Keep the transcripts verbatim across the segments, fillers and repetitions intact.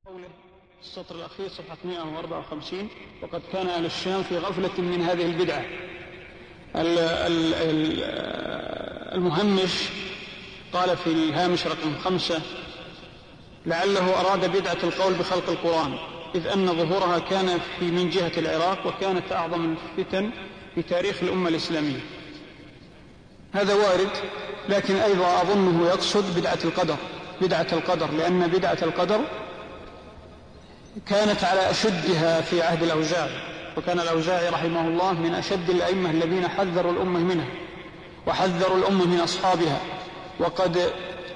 قوله السطر الأخير صفحة مئة وأربعة وخمسين: وقد كان أهل الشام في غفلة من هذه البدعة. المهمش قال في الهامش رقم خمسة: لعله أراد بدعة القول بخلق القرآن، إذ أن ظهورها كان في من جهة العراق، وكانت أعظم الفتن في تاريخ الأمة الإسلامية. هذا وارد، لكن أيضا أظنه يقصد بدعة القدر بدعة القدر لأن بدعة القدر كانت على أشدها في عهد الأوزاعي، وكان الأوزاعي رحمه الله من أشد الأئمة الذين حذروا الأمة منها وحذروا الأمة من أصحابها، وقد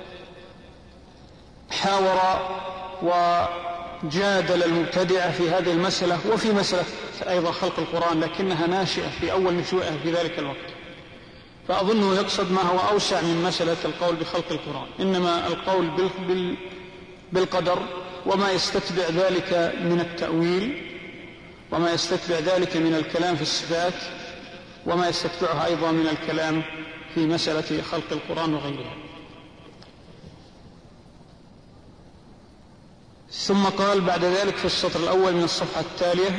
حاور وجادل المبتدعة في هذه المسألة وفي مسألة أيضا خلق القرآن، لكنها ناشئة في أول نشوئها في ذلك الوقت. فأظنه يقصد ما هو أوسع من مسألة القول بخلق القرآن، إنما القول بالقدر وما يستتبع ذلك من التأويل، وما يستتبع ذلك من الكلام في الصفات، وما يستتبعها أيضا من الكلام في مسألة خلق القرآن وغيرها. ثم قال بعد ذلك في السطر الأول من الصفحة التالية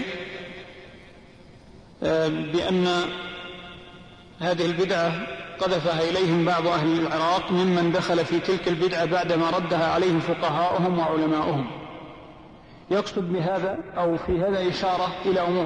بأن هذه البدعة قذفها إليهم بعض أهل العراق ممن دخل في تلك البدعة بعدما ردها عليهم فقهاؤهم وعلماؤهم. يقصد بهذا أو في هذا إشارة إلى أمور: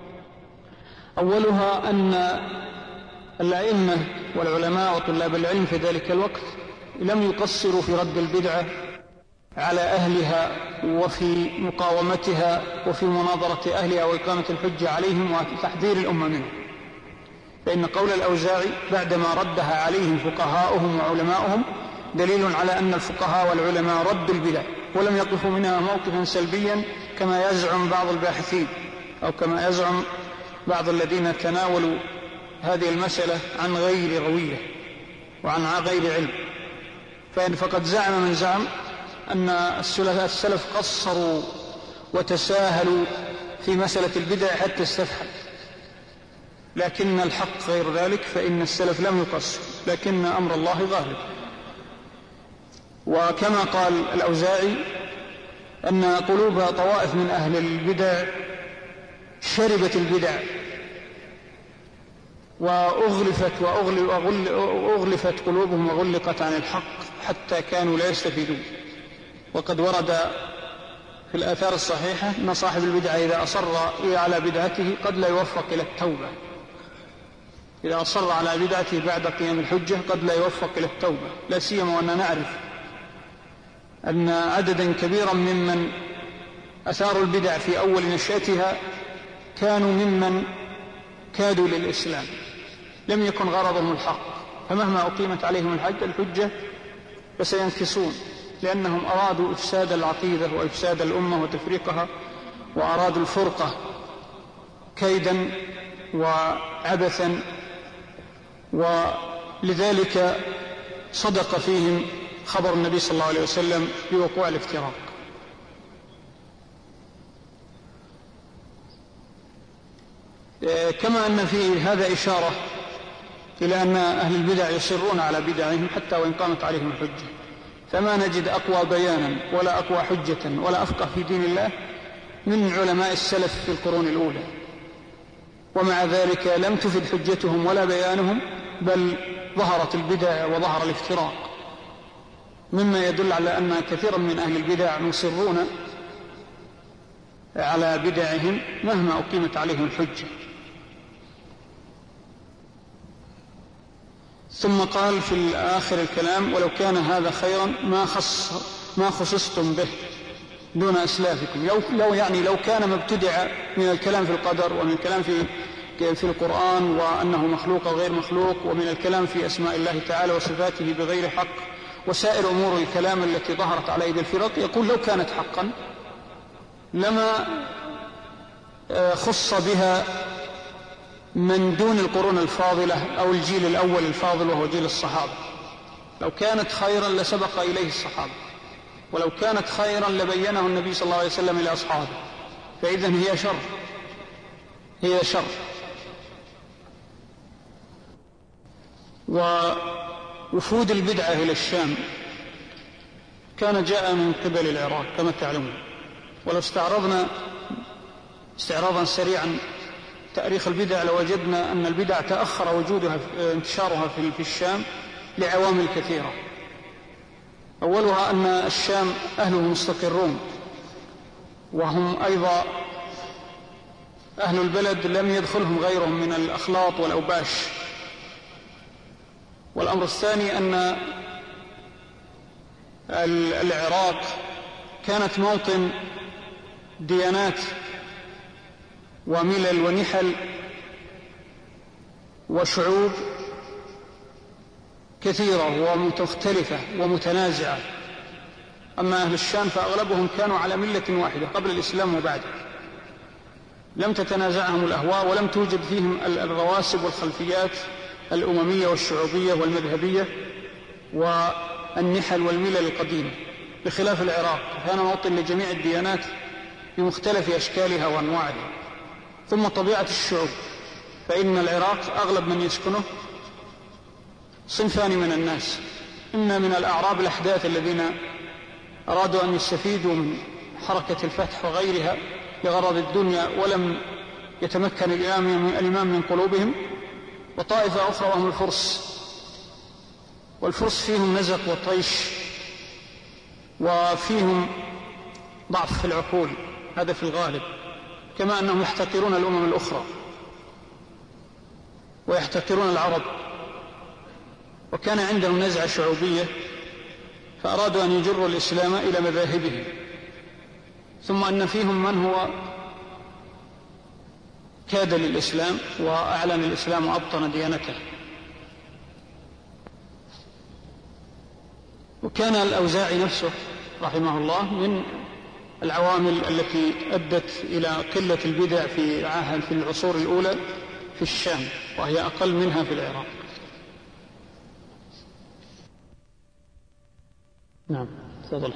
أولها أن الأئمة والعلماء وطلاب العلم في ذلك الوقت لم يقصروا في رد البدعة على أهلها وفي مقاومتها وفي مناظرة أهلها وإقامة الحجة عليهم وتحذير الأمة منه. فإن قول الأوزاعي بعدما ردها عليهم فقهاؤهم وعلماؤهم دليل على أن الفقهاء والعلماء ردوا البدع ولم يقفوا منها موقفا سلبيا كما يزعم بعض الباحثين أو كما يزعم بعض الذين تناولوا هذه المسألة عن غير روية وعن غير علم. فقد زعم من زعم أن السلف قصروا وتساهلوا في مسألة البدع حتى استفحل، لكن الحق غير ذلك، فإن السلف لم يقصر، لكن أمر الله غالب. وكما قال الأوزاعي أن قلوب طوائف من أهل البدع شربت البدع وأغلفت وأغلفت قلوبهم وغلقت عن الحق حتى كانوا لا يستفيدون. وقد ورد في الآثار الصحيحة أن صاحب البدعة إذا أصر على بدعته قد لا يوفق إلى التوبة، إذا أصر على بدعته بعد قيام الحجة قد لا يوفق إلى التوبة، لا سيما وأننا نعرف أن عددا كبيرا ممن أثاروا البدع في أول نشأتها كانوا ممن كادوا للإسلام، لم يكن غرضهم الحق، فمهما أقيمت عليهم الحج الحجة فسينكسون، لأنهم أرادوا إفساد العقيدة وإفساد الأمة وتفريقها، وأرادوا الفرقة كيدا وعبثا، ولذلك صدق فيهم خبر النبي صلى الله عليه وسلم بوقوع الافتراق. كما أن في هذا إشارة إلى أن أهل البدع يصرون على بدعهم حتى وإن قامت عليهم الحجة، فما نجد أقوى بيانا ولا أقوى حجة ولا أفقه في دين الله من علماء السلف في القرون الأولى، ومع ذلك لم تفد حجتهم ولا بيانهم، بل ظهرت البدع وظهر الافتراق، مما يدل على أن كثيرا من أهل البدع مصرون على بدعهم مهما أقيمت عليهم الحجة. ثم قال في آخر الكلام: ولو كان هذا خيرا ما خص ما خصصتم به دون أسلافكم. لو, لو يعني لو كان مبتدع من الكلام في القدر ومن الكلام في في القرآن وأنه مخلوق أو غير مخلوق، ومن الكلام في أسماء الله تعالى وصفاته بغير حق، وسائر أمور الكلام التي ظهرت على يد الفرق، يقول لو كانت حقا لما خص بها من دون القرون الفاضلة أو الجيل الأول الفاضل وهو جيل الصحابة. لو كانت خيرا لسبق إليه الصحابة، ولو كانت خيرا لبينه النبي صلى الله عليه وسلم إلى أصحابه، فإذن هي شر هي شر ووفود البدعة إلى الشام كان جاء من قبل العراق كما تعلمون، ولو استعرضنا استعراضا سريعا تاريخ البدع لوجدنا أن البدع تأخر وجودها انتشارها في الشام لعوامل كثيرة. أولها أن الشام أهله مستقرون، وهم أيضا أهل البلد لم يدخلهم غيرهم من الأخلاط والأوباش. والأمر الثاني أن العراق كانت موطن ديانات وملل ونحل وشعوب كثيرة ومختلفة ومتنازعة. أما أهل الشام فأغلبهم كانوا على ملة واحدة قبل الإسلام وبعده، لم تتنازعهم الأهواء ولم توجد فيهم الرواسب والخلفيات الأممية والشعوبية والمذهبية والنحل والملل القديمة، بخلاف العراق كان موطن لجميع الديانات بمختلف أشكالها وأنواعها. ثم طبيعة الشعوب، فإن العراق أغلب من يسكنه صنفان من الناس، إما من الأعراب الأحداث الذين أرادوا أن يستفيدوا من حركة الفتح وغيرها لغرض الدنيا ولم يتمكن الإمام من قلوبهم، وطائفة أخرى وهم الفرس، والفرس فيهم نزق وطيش وفيهم ضعف في العقول، هذا في الغالب، كما أنهم يحتقرون الأمم الأخرى ويحتقرون العرب، وكان عندهم نزعة شعوبية فأرادوا أن يجروا الإسلام إلى مذاهبهم. ثم أن فيهم من هو كاد للإسلام وأعلن الإسلام وأبطن ديانته. وكان الأوزاعي نفسه رحمه الله من العوامل التي أدت إلى قلة البدع في عهد في العصور الأولى في الشام، وهي أقل منها في العراق. نعم، تفضل.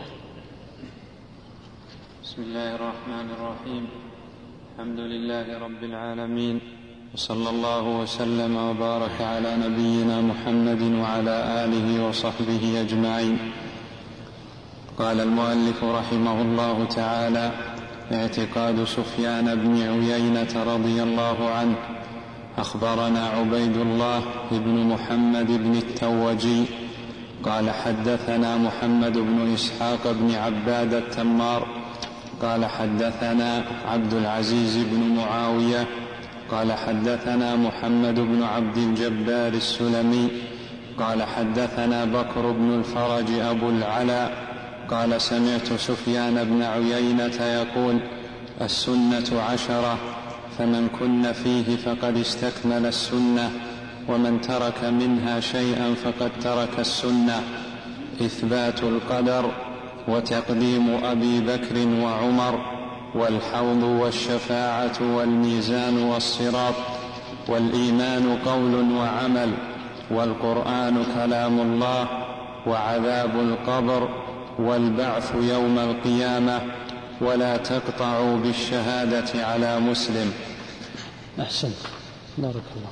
بسم الله الرحمن الرحيم. الحمد لله رب العالمين، وصلى الله وسلم وبارك على نبينا محمد وعلى آله وصحبه أجمعين. قال المؤلف رحمه الله تعالى: اعتقاد سفيان بن عيينة رضي الله عنه. أخبرنا عبيد الله بن محمد بن التوجي قال حدثنا محمد بن إسحاق بن عباد التمار قال حدثنا عبد العزيز بن معاوية قال حدثنا محمد بن عبد الجبار السلمي قال حدثنا بكر بن الفرج أبو العلا قال سمعت سفيان بن عيينة يقول: السنة عشرة، فمن كن فيه فقد استكمل السنة، ومن ترك منها شيئا فقد ترك السنة: إثبات القدر، وتقديم أبي بكر وعمر، والحوض والشفاعة والميزان والصراط، والإيمان قول وعمل، والقرآن كلام الله، وعذاب القبر، والبعث يوم القيامة، ولا تقطعوا بالشهادة على مسلم. أحسن، بارك الله.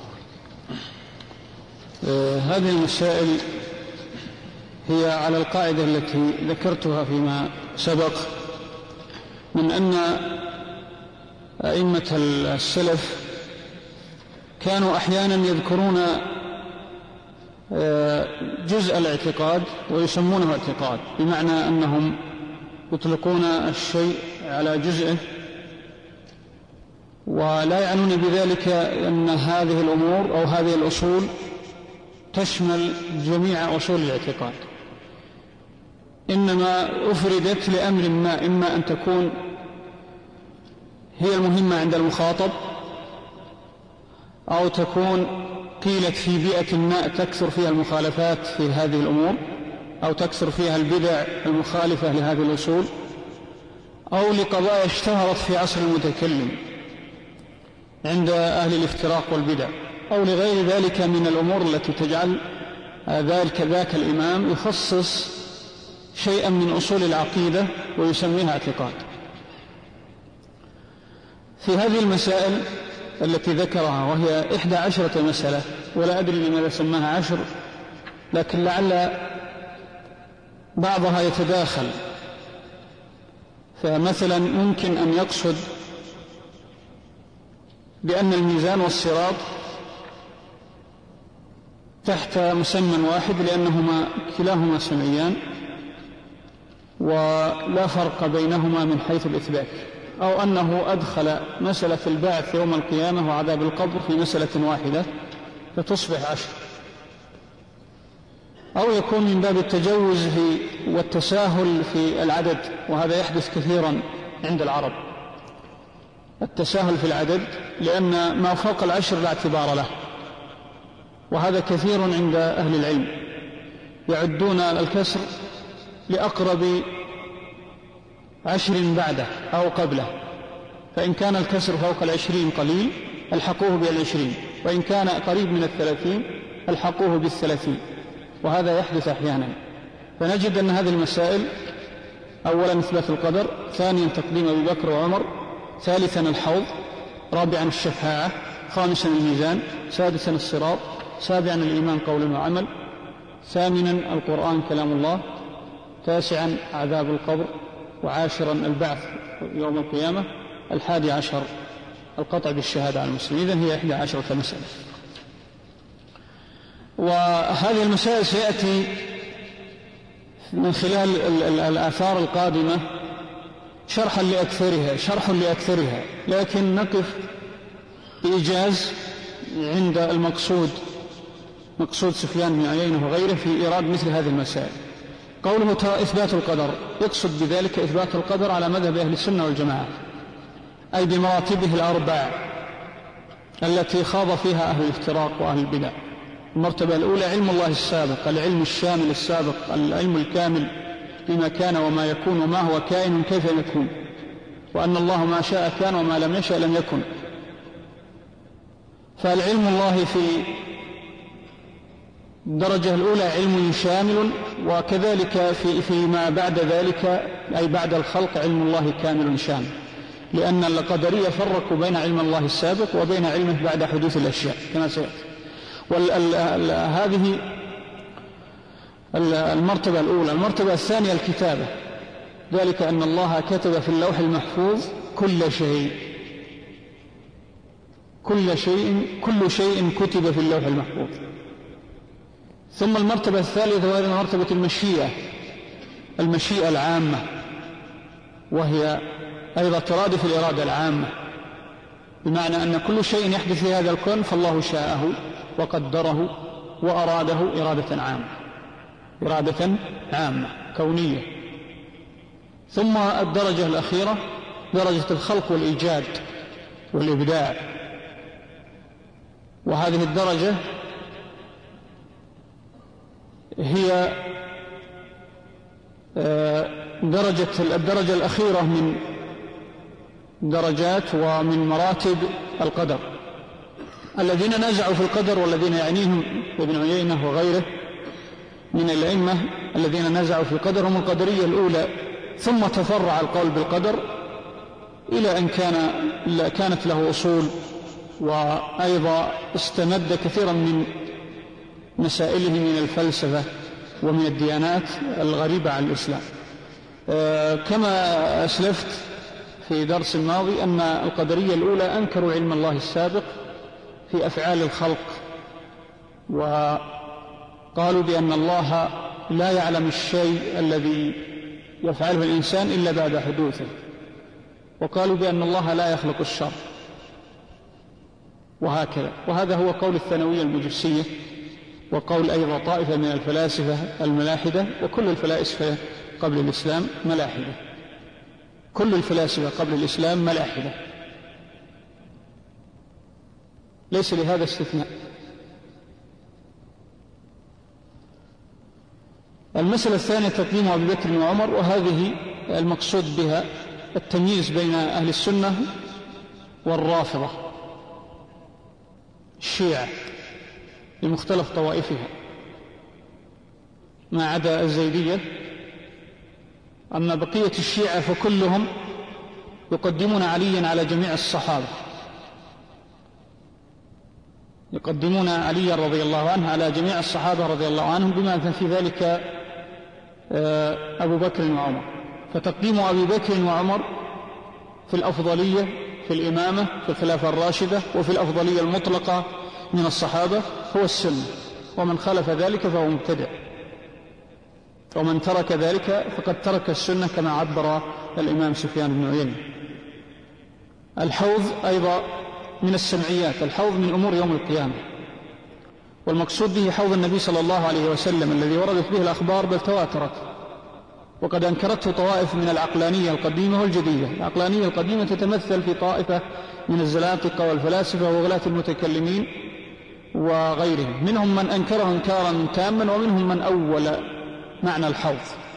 آه هذه المسائل هي على القاعدة التي ذكرتها فيما سبق، من أن أئمة السلف كانوا أحيانا يذكرون جزء الاعتقاد ويسمونه اعتقاد، بمعنى أنهم يطلقون الشيء على جزءه، ولا يعنون بذلك أن هذه الأمور أو هذه الأصول تشمل جميع أصول الاعتقاد، إنما أفردت لأمر ما، إما أن تكون هي المهمة عند المخاطب، أو تكون قيلت في بيئة ما تكثر فيها المخالفات في هذه الأمور، أو تكثر فيها البدع المخالفة لهذه الأصول، أو لقضايا اشتهرت في عصر المتكلم عند أهل الافتراق والبدع، أو لغير ذلك من الأمور التي تجعل ذلك ذاك الإمام يخصص شيئا من أصول العقيدة ويسميها اعتقاد. في هذه المسائل التي ذكرها، وهي إحدى عشرة مسألة، ولا أدري لماذا سماها عشر، لكن لعل بعضها يتداخل، فمثلا ممكن أن يقصد بأن الميزان والصراط تحت مسمى واحد لأنهما كلاهما سمعيان ولا فرق بينهما من حيث الإثبات، أو أنه أدخل مسألة البعث يوم القيامة وعذاب القبر في مسألة واحدة فتصبح عشر، أو يكون من باب التجوز في والتساهل في العدد، وهذا يحدث كثيرا عند العرب، التساهل في العدد، لأن ما فوق العشر لا اعتبار له، وهذا كثير عند أهل العلم، يعدون الكسر لأقرب عشر بعده أو قبله، فإن كان الكسر فوق العشرين قليل الحقوه بالعشرين، وإن كان قريب من الثلاثين الحقوه بالثلاثين، وهذا يحدث أحيانا. فنجد أن هذه المسائل أولا إثبات القدر، ثانيا تقديم أبي بكر وعمر، ثالثا الحوض، رابعا الشفاعة، خامسا الميزان، سادسا الصراط، سابعا الإيمان قول وعمل، ثامنا القرآن كلام الله، تاسعا عذاب القبر، وعاشرا البعث يوم القيامة، الحادي عشر القطع بالشهادة على المسلمين. إذن هي إحدى عشرة مسألة. وهذه المسائل سيأتي من خلال الآثار القادمة شرحا لأكثرها شرح لأكثرها لكن نقف بإيجاز عند المقصود، مقصود سفيان بن عيينة وغيره في إيراد مثل هذه المسائل. قوله إثبات القدر، يقصد بذلك إثبات القدر على مذهب أهل السنة والجماعة، أي بمراتبه الأربع التي خاض فيها أهل الافتراق وأهل البدع. المرتبة الأولى علم الله السابق، العلم الشامل السابق، العلم الكامل بما كان وما يكون وما هو كائن كيف يكون، وأن الله ما شاء كان وما لم يشاء لم يكن. فالعلم الله في الدرجة الأولى علم شامل، وكذلك في فيما بعد ذلك أي بعد الخلق علم الله كامل شامل، لأن القدرية فرقوا بين علم الله السابق وبين علمه بعد حدوث الأشياء كما سيأتي. وهذه المرتبة الأولى. المرتبة الثانية الكتابة، ذلك أن الله كتب في اللوح المحفوظ كل شيء كل شيء كل شيء كتب في اللوح المحفوظ. ثم المرتبة الثالثة وهي مرتبة المشيئة، المشيئة العامة، وهي أيضا ترادف الإرادة العامة، بمعنى أن كل شيء يحدث في هذا الكون فالله شاءه وقدره وأراده إرادة عامة إرادة عامة كونية. ثم الدرجة الأخيرة درجة الخلق والإيجاد والإبداع، وهذه الدرجة هي درجة الدرجة الأخيرة من درجات ومن مراتب القدر. الذين نزعوا في القدر والذين يعنيهم ابن عيينة وغيره من الأئمة الذين نزعوا في القدر هم القدرية الأولى، ثم تفرع القول بالقدر إلى أن كان كانت له أصول، وأيضا استمد كثيرا من مسائله من الفلسفة ومن الديانات الغريبة عن الإسلام. كما أسلفت في درس الماضي أن القدرية الأولى أنكروا علم الله السابق في أفعال الخلق، وقالوا بأن الله لا يعلم الشيء الذي يفعله الإنسان إلا بعد حدوثه، وقالوا بأن الله لا يخلق الشر، وهكذا. وهذا هو قول الثانوية المجوسية، وقول أيضا طائفة من الفلاسفة الملاحدة، وكل الفلاسفة قبل الإسلام ملاحدة، كل الفلاسفة قبل الإسلام ملاحدة، ليس لهذا استثناء. المسألة الثانية تقديم أبي بكر وعمر، وهذه المقصود بها التمييز بين أهل السنة والرافضة الشيعة لمختلف طوائفها ما عدا الزيدية. أما بقية الشيعة فكلهم يقدمون عليا على جميع الصحابة، يقدمون علي رضي الله عنه على جميع الصحابة رضي الله عنهم، بما في ذلك أبو بكر وعمر. فتقديم أبي بكر وعمر في الأفضلية في الإمامة في الخلافة الراشدة وفي الأفضلية المطلقة من الصحابة هو السنة، ومن خالف ذلك فهو مبتدع، ومن ترك ذلك فقد ترك السنة كما عبر الإمام سفيان بن عيينة. الحوض أيضا من السمعيات، الحوض من أمور يوم القيامة، والمقصود به حوض النبي صلى الله عليه وسلم الذي وردت به الأخبار بل تواترت، وقد أنكرته طوائف من العقلانية القديمة والجديدة. العقلانية القديمة تتمثل في طائفة من الزنادقة والفلاسفة وغلاة المتكلمين وغيرهم، منهم من أنكره إنكارا تاما ومنهم من أول معنى الحوض،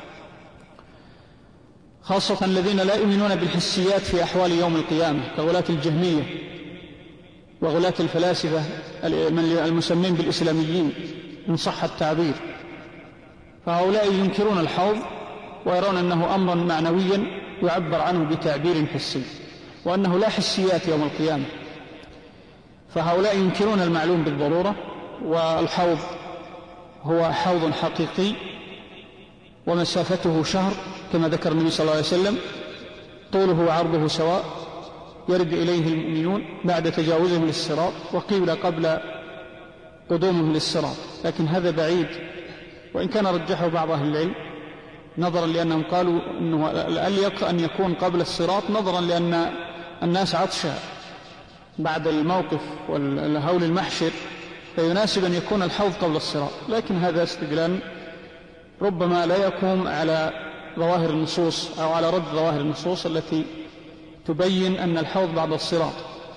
خاصة الذين لا يؤمنون بالحسيات في أحوال يوم القيامة كغلاة الجهمية وغلاة الفلاسفة المسمين بالإسلاميين إن صح التعبير. فهؤلاء ينكرون الحوض ويرون أنه أمر معنويا يعبر عنه بتعبير حسي، وأنه لا حسيات يوم القيامة. فهؤلاء ينكرون المعلوم بالضرورة، والحوض هو حوض حقيقي ومسافته شهر كما ذكر النبي صلى الله عليه وسلم، طوله وعرضه سواء، يرد إليه المؤمنون بعد تجاوزهم للصراط، وقيل قبل قدومهم للصراط، لكن هذا بعيد، وإن كان رجحه بعض أهل العلم نظرا لأنهم قالوا أنه الأليق أن يكون قبل الصراط، نظرا لأن الناس عطشا بعد الموقف والهول المحشر، فيناسب أن يكون الحوض قبل الصراط، لكن هذا استدلال ربما لا يقوم على ظواهر النصوص أو على رد ظواهر النصوص التي تبين أن الحوض بعد الصراط،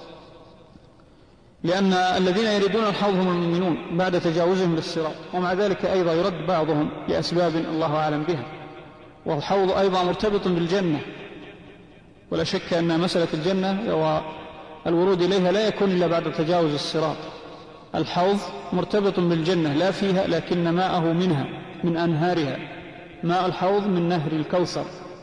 لأن الذين يريدون الحوض هم المؤمنون بعد تجاوزهم للصراط، ومع ذلك أيضا يرد بعضهم لأسباب الله أعلم بها. والحوض أيضا مرتبط بالجنة، ولا شك أن مسألة الجنة والورود إليها لا يكون إلا بعد تجاوز الصراط. الحوض مرتبط بالجنة لا فيها، لكن ماءه منها من أنهارها، ماء الحوض من نهر الكوثر.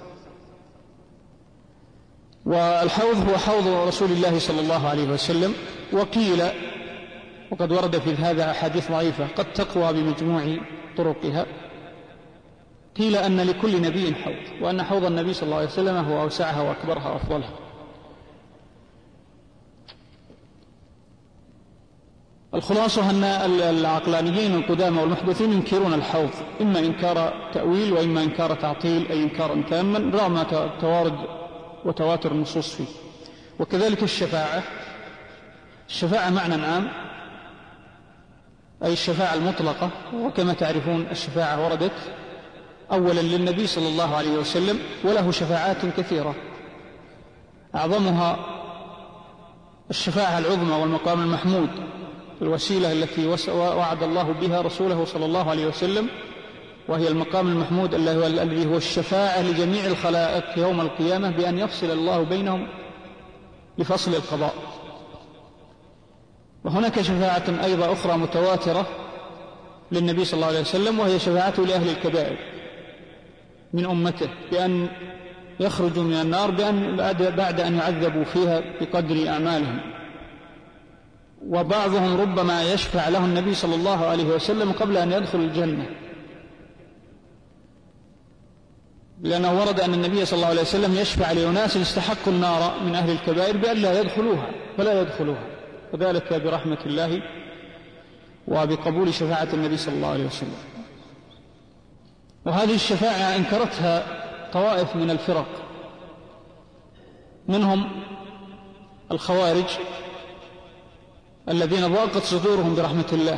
والحوض هو حوض رسول الله صلى الله عليه وسلم. وقيل وقد ورد في هذا أحاديث ضعيفة قد تقوى بمجموع طرقها، قيل أن لكل نبي حوض، وأن حوض النبي صلى الله عليه وسلم هو أوسعها وأكبرها وأفضلها. الخلاصة أن العقلانيين القدامى والمحدثين ينكرون الحوض، إما إنكار تأويل وإما إنكار تعطيل، أي إنكارا تاما رغم توارد وتواتر النصوص فيه. وكذلك الشفاعة، الشفاعة معنى عام، أي الشفاعة المطلقة، وكما تعرفون الشفاعة وردت أولا للنبي صلى الله عليه وسلم، وله شفاعات كثيرة، أعظمها الشفاعة العظمى والمقام المحمود، الوسيلة التي وعد الله بها رسوله صلى الله عليه وسلم، وهي المقام المحمود الذي هو الشفاعة لجميع الخلائق يوم القيامة بأن يفصل الله بينهم لفصل القضاء. وهناك شفاعة أيضا أخرى متواترة للنبي صلى الله عليه وسلم، وهي شفاعته لأهل الكبائر من أمته بأن يخرجوا من النار بأن بعد أن يعذبوا فيها بقدر أعمالهم. وبعضهم ربما يشفع له النبي صلى الله عليه وسلم قبل أن يدخل الجنة، لأنه ورد أن النبي صلى الله عليه وسلم يشفع لأناس استحقوا النار من أهل الكبائر بأن لا يدخلوها فلا يدخلوها، وذلك برحمة الله وبقبول شفاعة النبي صلى الله عليه وسلم. وهذه الشفاعة أنكرتها طوائف من الفرق، منهم الخوارج الذين ضاقت صدورهم برحمة الله،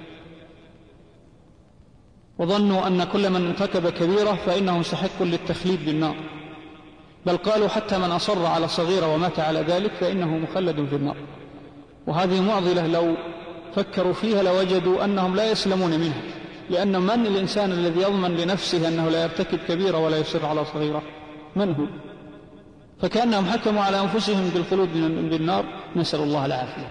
وظنوا أن كل من ارتكب كبيرة فإنه مستحق للتخليد بالنار، بل قالوا حتى من أصر على صغيرة ومات على ذلك فإنه مخلد في النار. وهذه معضلة لو فكروا فيها لوجدوا أنهم لا يسلمون منها، لأن من الإنسان الذي يضمن لنفسه أنه لا يرتكب كبيرة ولا يصر على صغيرة؟ من هو؟ فكأنهم حكموا على أنفسهم بالخلود بالنار، نسأل الله العافية.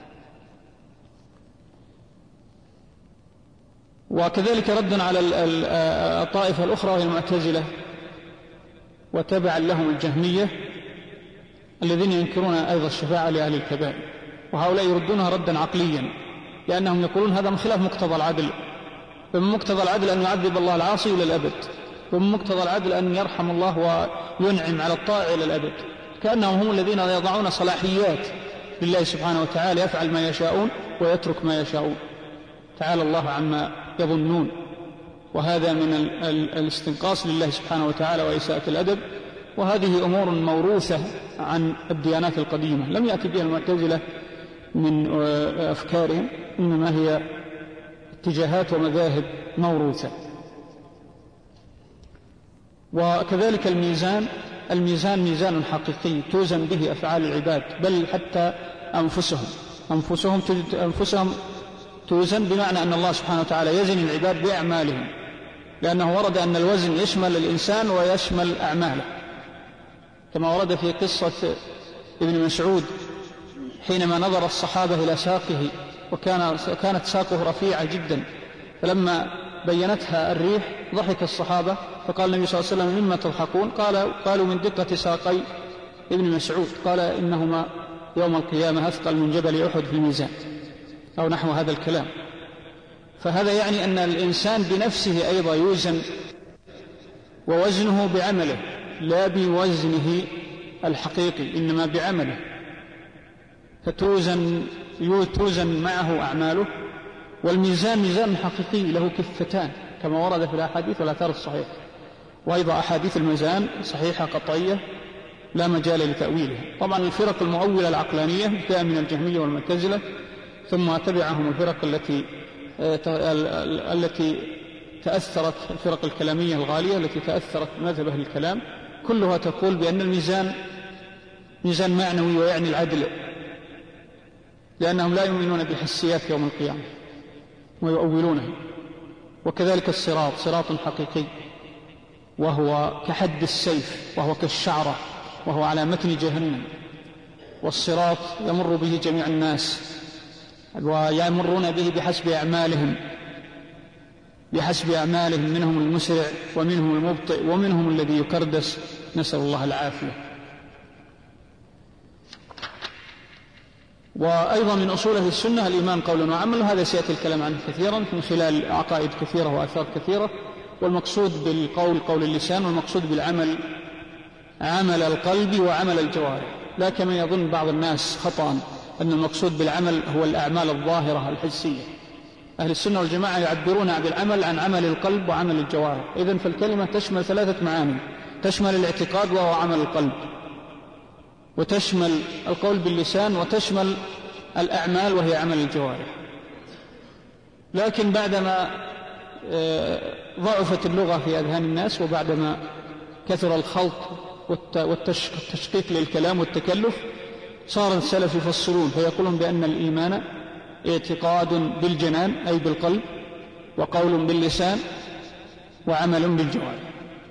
وكذلك رد على الطائفة الأخرى وهي المعتزلة وتبعا لهم الجهمية الذين ينكرون أيضا الشفاعة لأهل الكبائر، وهؤلاء يردونها ردا عقليا، لأنهم يقولون هذا من خلاف مقتضى العدل، فمن مقتضى العدل أن يعذب الله العاصي إلى الأبد، ومن مقتضى العدل أن يرحم الله وينعم على الطائع إلى الأبد، كأنهم هم الذين يضعون صلاحيات لله سبحانه وتعالى، يفعل ما يشاءون ويترك ما يشاءون، تعالى الله عما يظنون. وهذا من الاستنقاص لله سبحانه وتعالى وإساءة الأدب، وهذه أمور موروثة عن الديانات القديمة، لم يأتي بها المعتزلة من أفكارهم، إنما هي اتجاهات ومذاهب موروثة. وكذلك الميزان، الميزان ميزان حقيقي توزن به أفعال العباد، بل حتى أنفسهم أنفسهم أنفسهم توزن، بمعنى أن الله سبحانه وتعالى يزن العباد بأعمالهم، لأنه ورد أن الوزن يشمل الإنسان ويشمل أعماله، كما ورد في قصة ابن مسعود حينما نظر الصحابة إلى ساقه وكانت ساقه رفيعة جدا، فلما بينتها الريح ضحك الصحابة، فقال النبي صلى الله عليه وسلم: مما تضحكون؟ قال قالوا: من دقة ساقي ابن مسعود. قال: إنهما يوم القيامة أثقل من جبل أحد في الميزان، أو نحو هذا الكلام. فهذا يعني أن الإنسان بنفسه أيضا يوزن، ووزنه بعمله لا بوزنه الحقيقي، إنما بعمله، فتوزن توزن معه أعماله. والميزان ميزان حقيقي له كفتان، كما ورد في الأحاديث والآثار الصحيحة، وأيضا أحاديث الميزان صحيحة قطعية لا مجال لتأويلها. طبعا الفرق المؤولة العقلانية بدأ من الجهمية والمعتزلة، ثم تبعهم الفرق التي التي تأثرت، الفرق الكلامية الغالية التي تأثرت مذهب أهل الكلام، كلها تقول بأن الميزان ميزان معنوي ويعني العدل، لأنهم لا يؤمنون بالحسيات يوم القيامة ويؤولونها. وكذلك الصراط صراط حقيقي، وهو كحد السيف، وهو كالشعرة، وهو على متن جهنم، والصراط يمر به جميع الناس، ويمرون به بحسب أعمالهم بحسب أعمالهم منهم المسرع ومنهم المبطئ ومنهم الذي يكردس، نسأل الله العافية. وأيضا من أصول أهل السنة الإيمان قول وعمل، هذا سيأتي الكلام عنه كثيرا من خلال عقائد كثيرة وآثار كثيرة. والمقصود بالقول قول اللسان، والمقصود بالعمل عمل القلب وعمل الجوارح، لا كما يظن بعض الناس خطأ أن المقصود بالعمل هو الأعمال الظاهرة الحسية. أهل السنة والجماعة يعبرون بالعمل عن عمل القلب وعمل الجوارح. إذن فالكلمة تشمل ثلاثة معاني: تشمل الاعتقاد وهو عمل القلب، وتشمل القول باللسان، وتشمل الأعمال وهي عمل الجوارح. لكن بعدما ضعفت اللغة في أذهان الناس، وبعدما كثر الخلط والتشقيق للكلام والتكلف، صار السلف يفصلون فيقولون بأن الإيمان اعتقاد بالجنان أي بالقلب، وقول باللسان، وعمل بالجوارح.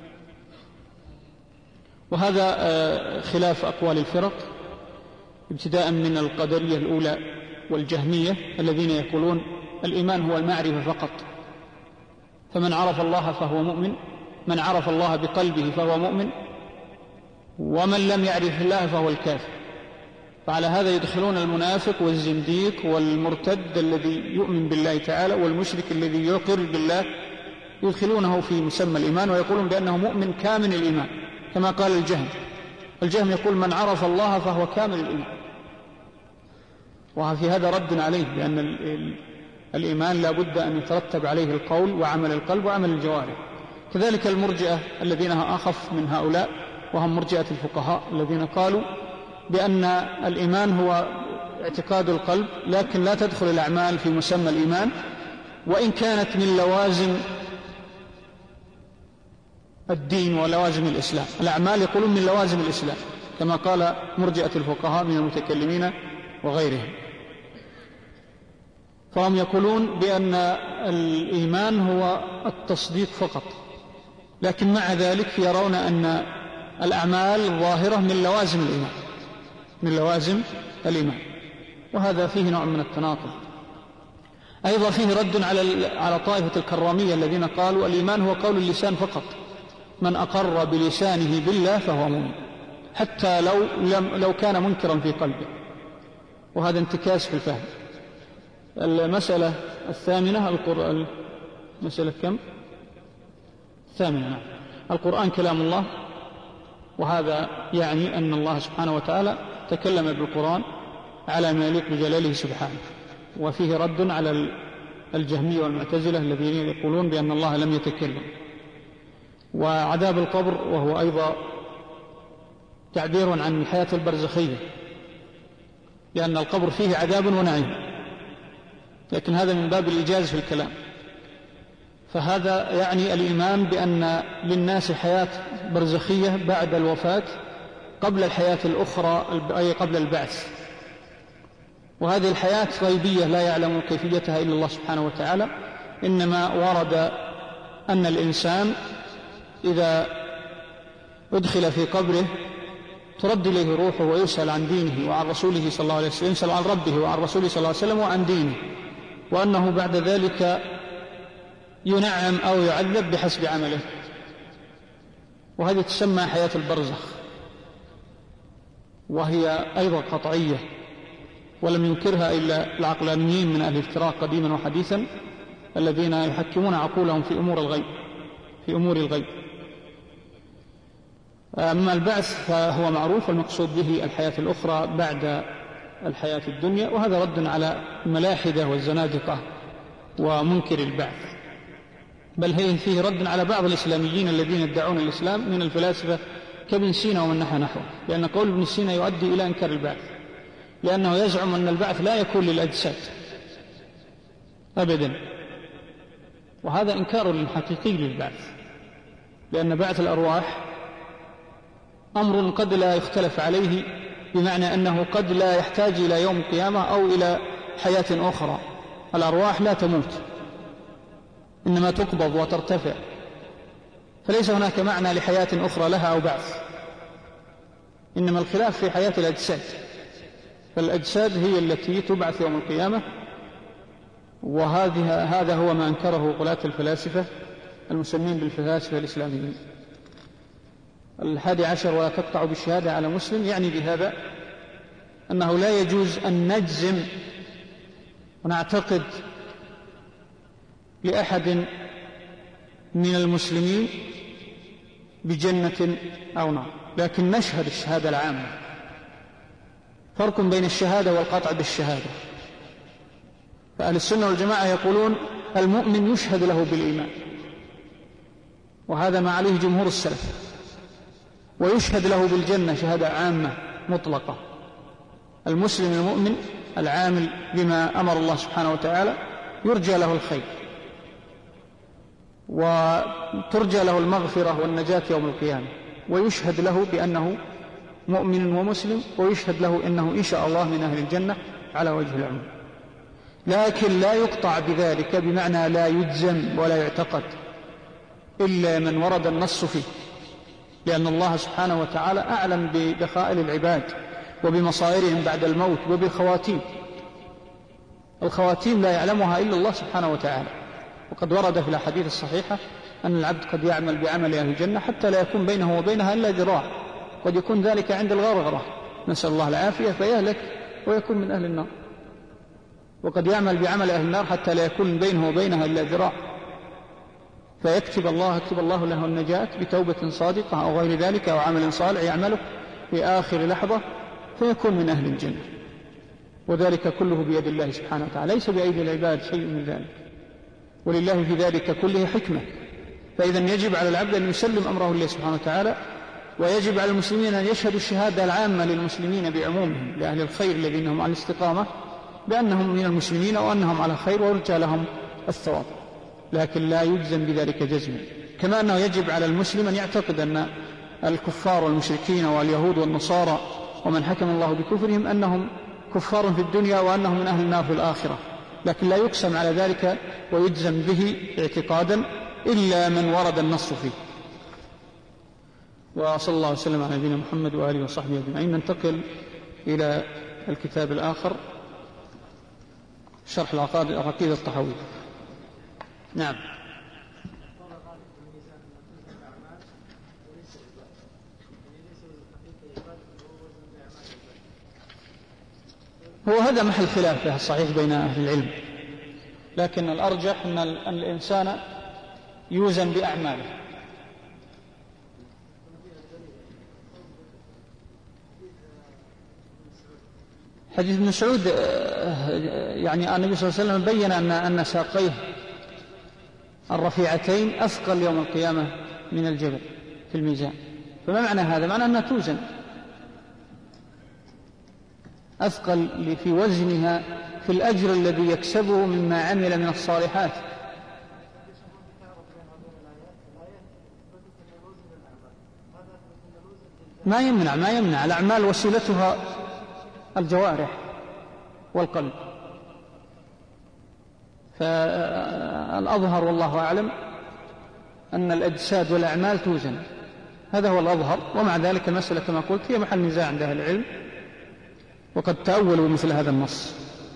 وهذا خلاف أقوال الفرق، ابتداء من القدرية الأولى والجهمية الذين يقولون الإيمان هو المعرفة فقط، فمن عرف الله فهو مؤمن، من عرف الله بقلبه فهو مؤمن، ومن لم يعرف الله فهو الكافر. فعلى هذا يدخلون المنافق والزنديق والمرتد الذي يؤمن بالله تعالى والمشرك الذي يقر بالله، يدخلونه في مسمى الإيمان، ويقولون بأنه مؤمن كامل الإيمان، كما قال الجهم. الجهم يقول من عرف الله فهو كامل الإيمان، وفي هذا رد عليه، لأن الإيمان لا بد أن يترتب عليه القول وعمل القلب وعمل الجوارح. كذلك المرجئة الذين أخف من هؤلاء، وهم مرجئة الفقهاء الذين قالوا بأن الإيمان هو اعتقاد القلب، لكن لا تدخل الأعمال في مسمى الإيمان، وإن كانت من لوازم الدين ولوازم الإسلام. الأعمال يقولون من لوازم الإسلام، كما قال مرجئة الفقهاء من المتكلمين وغيرهم. فهم يقولون بأن الإيمان هو التصديق فقط، لكن مع ذلك يرون أن الأعمال الظاهرة من لوازم الإيمان من لوازم الإيمان وهذا فيه نوع من التناقض. أيضا فيه رد على على طائفة الكرامية الذين قالوا الإيمان هو قول اللسان فقط، من أقر بلسانه بالله فهو مؤمن، حتى لو لم لو كان منكرا في قلبه، وهذا انتكاس في الفهم. المسألة الثامنة، القرآن، مسألة كم؟ الثامنة، نعم. القرآن كلام الله، وهذا يعني أن الله سبحانه وتعالى تكلم بالقرآن على ما يليق بجلاله سبحانه. وفيه رد على الجهمية والمعتزلة الذين يقولون بأن الله لم يتكلم. وعذاب القبر وهو أيضا تعبير عن الحياة البرزخية، لأن القبر فيه عذاب ونعيم، لكن هذا من باب الإيجاز في الكلام. فهذا يعني الإيمان بأن للناس حياة برزخية بعد الوفاة قبل الحياة الأخرى، أي قبل البعث. وهذه الحياة غيبية لا يعلم كيفيتها إلا الله سبحانه وتعالى، إنما ورد أن الإنسان إذا أدخل في قبره ترد إليه روحه ويسأل عن دينه وعن رسوله صلى الله عليه وسلم، يسأل عن ربه وعن رسوله صلى الله عليه وسلم وعن دينه، وأنه بعد ذلك ينعم أو يعذب بحسب عمله. وهذه تسمى حياة البرزخ، وهي أيضا قطعية، ولم ينكرها إلا العقلانيين من أهل الافتراق قديما وحديثا الذين يحكمون عقولهم في أمور الغيب في أمور الغيب. أما البعث فهو معروف، والمقصود به الحياة الأخرى بعد الحياة الدنيا، وهذا رد على الملاحدة والزنادقة ومنكر البعث. بل هي فيه رد على بعض الإسلاميين الذين يدعون الإسلام من الفلاسفة كابن سينا ومن نحى نحوه، لأن قول ابن سينا يؤدي إلى إنكار البعث، لأنه يزعم أن البعث لا يكون للأجساد أبدا، وهذا إنكار حقيقي للبعث، لأن بعث الأرواح أمر قد لا يختلف عليه، بمعنى أنه قد لا يحتاج إلى يوم القيامة أو إلى حياة أخرى. الأرواح لا تموت، إنما تقبض وترتفع، فليس هناك معنى لحياة أخرى لها أو بعث، إنما الخلاف في حياة الأجساد. فالأجساد هي التي تبعث يوم القيامة، وهذه هذا هو ما أنكره غلاة الفلاسفة المسمين بالفلاسفة الإسلاميين. الحادي عشر: ولا تقطع بالشهادة على مسلم، يعني بهذا أنه لا يجوز أن نجزم ونعتقد لأحد من المسلمين بجنة أو نار، لكن نشهد الشهادة العامة. فرق بين الشهادة والقطع بالشهادة. فأهل السنة والجماعة يقولون المؤمن يشهد له بالإيمان، وهذا ما عليه جمهور السلف، ويشهد له بالجنة شهادة عامة مطلقة. المسلم المؤمن العامل بما أمر الله سبحانه وتعالى يرجى له الخير، وترجى له المغفرة والنجاة يوم القيامة، ويشهد له بأنه مؤمن ومسلم، ويشهد له أنه إن شاء الله من أهل الجنة على وجه العموم. لكن لا يقطع بذلك، بمعنى لا يجزم ولا يعتقد إلا من ورد النص فيه، لأن الله سبحانه وتعالى أعلم بدخائل العباد وبمصائرهم بعد الموت وبالخواتيم. الخواتيم لا يعلمها إلا الله سبحانه وتعالى، وقد ورد في الأحاديث الصحيحة أن العبد قد يعمل بعمل أهل الجنة حتى لا يكون بينه وبينها إلا ذراع، قد يكون ذلك عند الغرغرة، نسأل الله العافية، فيهلك ويكون من أهل النار. وقد يعمل بعمل أهل النار حتى لا يكون بينه وبينها إلا ذراع، فيكتب الله يكتب الله له النجاة بتوبة صادقة أو غير ذلك، أو عمل صالح يعمله في آخر لحظة، فيكون من أهل الجنة. وذلك كله بيد الله سبحانه وتعالى، ليس بأيدي العباد شيء من ذلك، ولله في ذلك كله حكمة. فإذا يجب على العبد أن يسلم أمره لله سبحانه وتعالى، ويجب على المسلمين أن يشهدوا الشهادة العامة للمسلمين بعمومهم، لأهل الخير الذين هم على الاستقامة، بأنهم من المسلمين وأنهم على خير ويرجى لهم الثواب، لكن لا يجزم بذلك جزما. كما أنه يجب على المسلم أن يعتقد أن الكفار والمشركين واليهود والنصارى ومن حكم الله بكفرهم أنهم كفار في الدنيا وأنهم من أهل النار في الآخرة، لكن لا يقسم على ذلك ويجزم به اعتقادا إلا من ورد النص فيه. وصلى الله وسلم على نبينا محمد وآله وصحبه أجمعين. ننتقل إلى الكتاب الآخر، شرح العقيدة الطحاوية. نعم. هو هذا محل خلاف الصحيح بين أهل العلم، لكن الأرجح أن الإنسان يوزن بأعماله، حديث ابن مسعود يعني النبي صلى الله عليه وسلم بين أن أن ساقيه الرفيعتين أثقل يوم القيامة من الجبل في الميزان. فما معنى هذا؟ معنى أنها توزن أثقل في وزنها في الأجر الذي يكسبه مما عمل من الصالحات. ما يمنع ما يمنع الأعمال وسيلتها الجوارح والقلب. فالأظهر والله أعلم أن الأجساد والأعمال توزن، هذا هو الأظهر. ومع ذلك المسألة كما قلت هي محل نزاع عند أهل العلم، وقد تأولوا مثل هذا النص.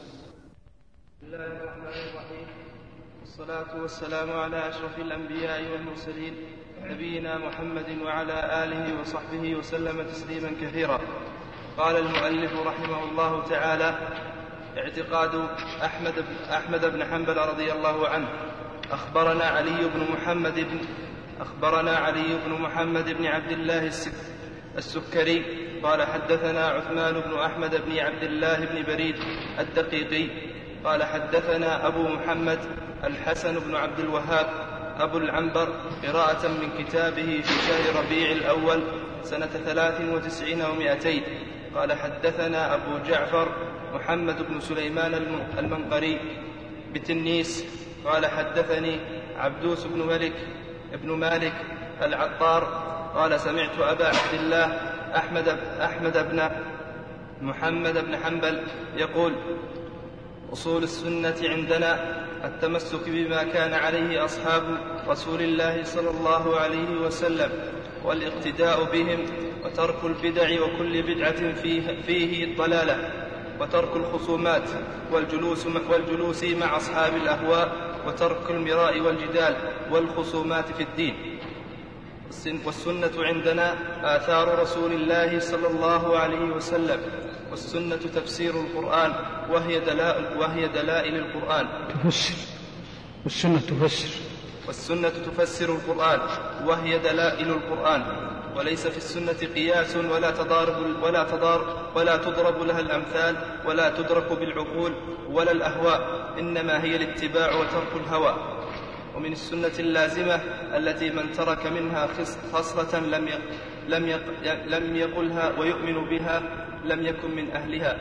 بسم الله الرحمن الرحيم، والصلاة والسلام على أشرف الأنبياء والمرسلين نبينا محمد وعلى آله وصحبه وسلم تسليما كثيرا. قال المؤلف رحمه الله تعالى: اعتقاد أحمد بن, أحمد بن حنبل رضي الله عنه. أخبرنا علي بن محمد بن أخبرنا علي بن محمد بن عبد الله السكري قال حدثنا عثمان بن أحمد بن عبد الله بن بريد الدقيقي قال حدثنا أبو محمد الحسن بن عبد الوهاب أبو العنبر قراءة من كتابه في شهر ربيع الأول سنة ثلاث وتسعين ومائتين قال حدثنا أبو جعفر محمد بن سليمان المنقري بتنيس قال حدثني عبدوس بن ملك ابن مالك العطار قال سمعت أبا عبد الله أحمد, أحمد بن محمد بن حنبل يقول: أصول السنة عندنا التمسك بما كان عليه أصحاب رسول الله صلى الله عليه وسلم والاقتداء بهم وترك البدع وكل بدعة فيه, فيه ضلالة وترك الخصومات والجلوس, والجلوس مع أصحاب الأهواء وترك المراء والجدال والخصومات في الدين. والسنة عندنا آثار رسول الله صلى الله عليه وسلم، والسنة تفسير القرآن وهي دلائل, وهي دلائل القرآن. تفسر والسنة تفسر والسنة تفسر القرآن وهي دلائل القرآن، وليس في السنة قياس ولا تضارب ولا تضار ولا تضرب لها الأمثال ولا تدرك بالعقول ولا الأهواء، إنما هي الاتباع وترك الهوى. ومن السنة اللازمة التي من ترك منها خصلة لم لم لم يقلها ويؤمن بها لم يكن من أهلها: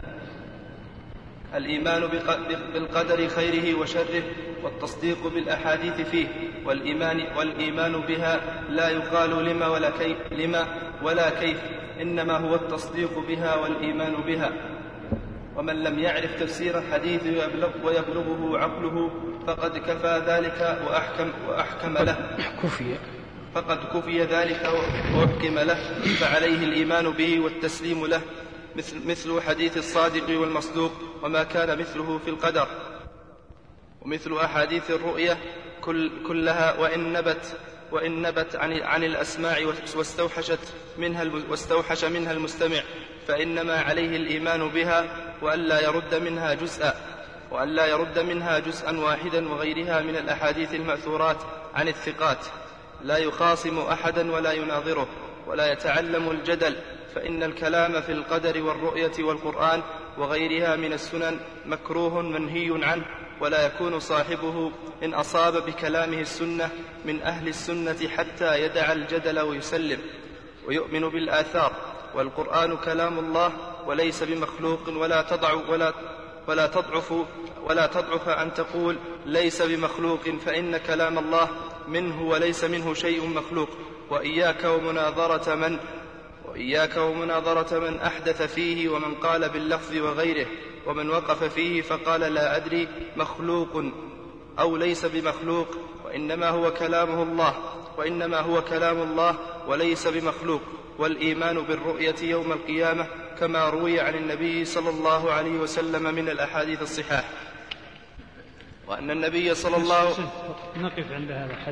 الإيمان بالقدر خيره وشره والتصديق بالأحاديث فيه، والإيمان, والإيمان بها لا يقال لما ولا كيف, لما ولا كيف إنما هو التصديق بها والإيمان بها. ومن لم يعرف تفسير الحديث ويبلغه عقله فقد كفى ذلك وأحكم, وأحكم له كفي فقد كفي ذلك وأحكم له، فعليه الإيمان به والتسليم له، مثل, مثل حديث الصادق والمصدوق وما كان مثله في القدر، ومثل أحاديث الرؤية كل كلها وإن نبت, وإن نبت عن, عن الأسماع واستوحشت منها, واستوحش منها المستمع فإنما عليه الإيمان بها وألا يرد منها جزءا وألا يرد منها جزءا واحدا وغيرها من الأحاديث المأثورات عن الثقات. لا يخاصم أحدا ولا يناظره ولا يتعلم الجدل، فإن الكلام في القدر والرؤية والقرآن وغيرها من السنن مكروه منهي عنه، ولا يكون صاحبه إن أصاب بكلامه السنة من أهل السنة حتى يدع الجدل ويسلم ويؤمن بالآثار. والقرآن كلام الله وليس بمخلوق، ولا تضع ولا ولا تضعف ولا تضعف أن تقول ليس بمخلوق، فإن كلام الله منه وليس منه شيء مخلوق. وإياك ومناظرة من وإياك ومناظرة من أحدث فيه ومن قال باللفظ وغيره، ومن وقف فيه فقال لا أدري مخلوق أو ليس بمخلوق، وإنما هو كلامه الله وإنما هو كلام الله وليس بمخلوق. والإيمان بالرؤية يوم القيامة كما روي عن النبي صلى الله عليه وسلم من الأحاديث الصحاح، وأن النبي صلى الله عليه وسلم. نقف عند هذا الحد.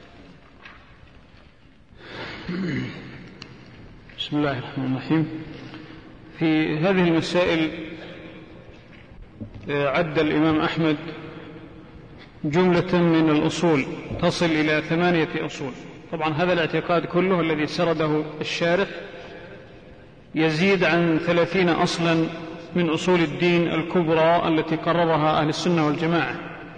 بسم الله الرحمن الرحيم. في هذه المسائل عد الإمام أحمد جملة من الأصول تصل إلى ثمانية أصول. طبعا هذا الاعتقاد كله الذي سرده الشارح يزيد عن ثلاثين أصلا من أصول الدين الكبرى التي قررها أهل السنة والجماعة،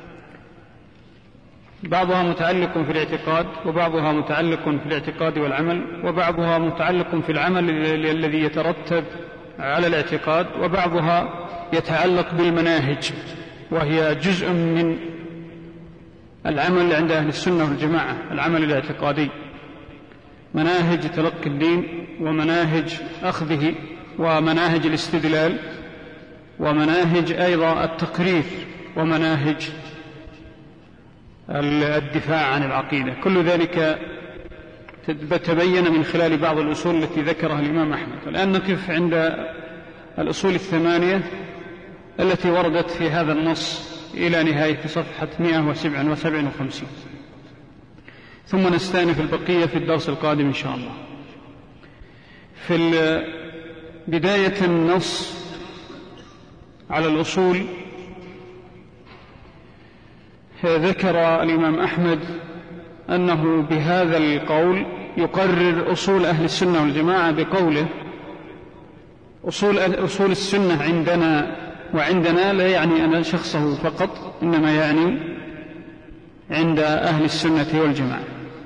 بعضها متعلق في الاعتقاد، وبعضها متعلق في الاعتقاد والعمل، وبعضها متعلق في العمل الذي يترتب على الاعتقاد، وبعضها يتعلق بالمناهج وهي جزء من العمل عند أهل السنة والجماعة، العمل الاعتقادي، مناهج تلقي الدين ومناهج أخذه ومناهج الاستدلال ومناهج أيضا التقرير ومناهج الدفاع عن العقيدة. كل ذلك تبين من خلال بعض الأصول التي ذكرها الإمام أحمد. الآن نقف عند الأصول الثمانية التي وردت في هذا النص إلى نهاية صفحة مئة وسبعة وخمسين، ثم نستأنف البقية في الدرس القادم إن شاء الله. في بداية النص على الأصول ذكر الإمام أحمد أنه بهذا القول يقرر أصول أهل السنة والجماعة بقوله: أصول, أصول السنة عندنا، وعندنا لا يعني أن شخصه فقط، إنما يعني عند أهل السنة والجماعة.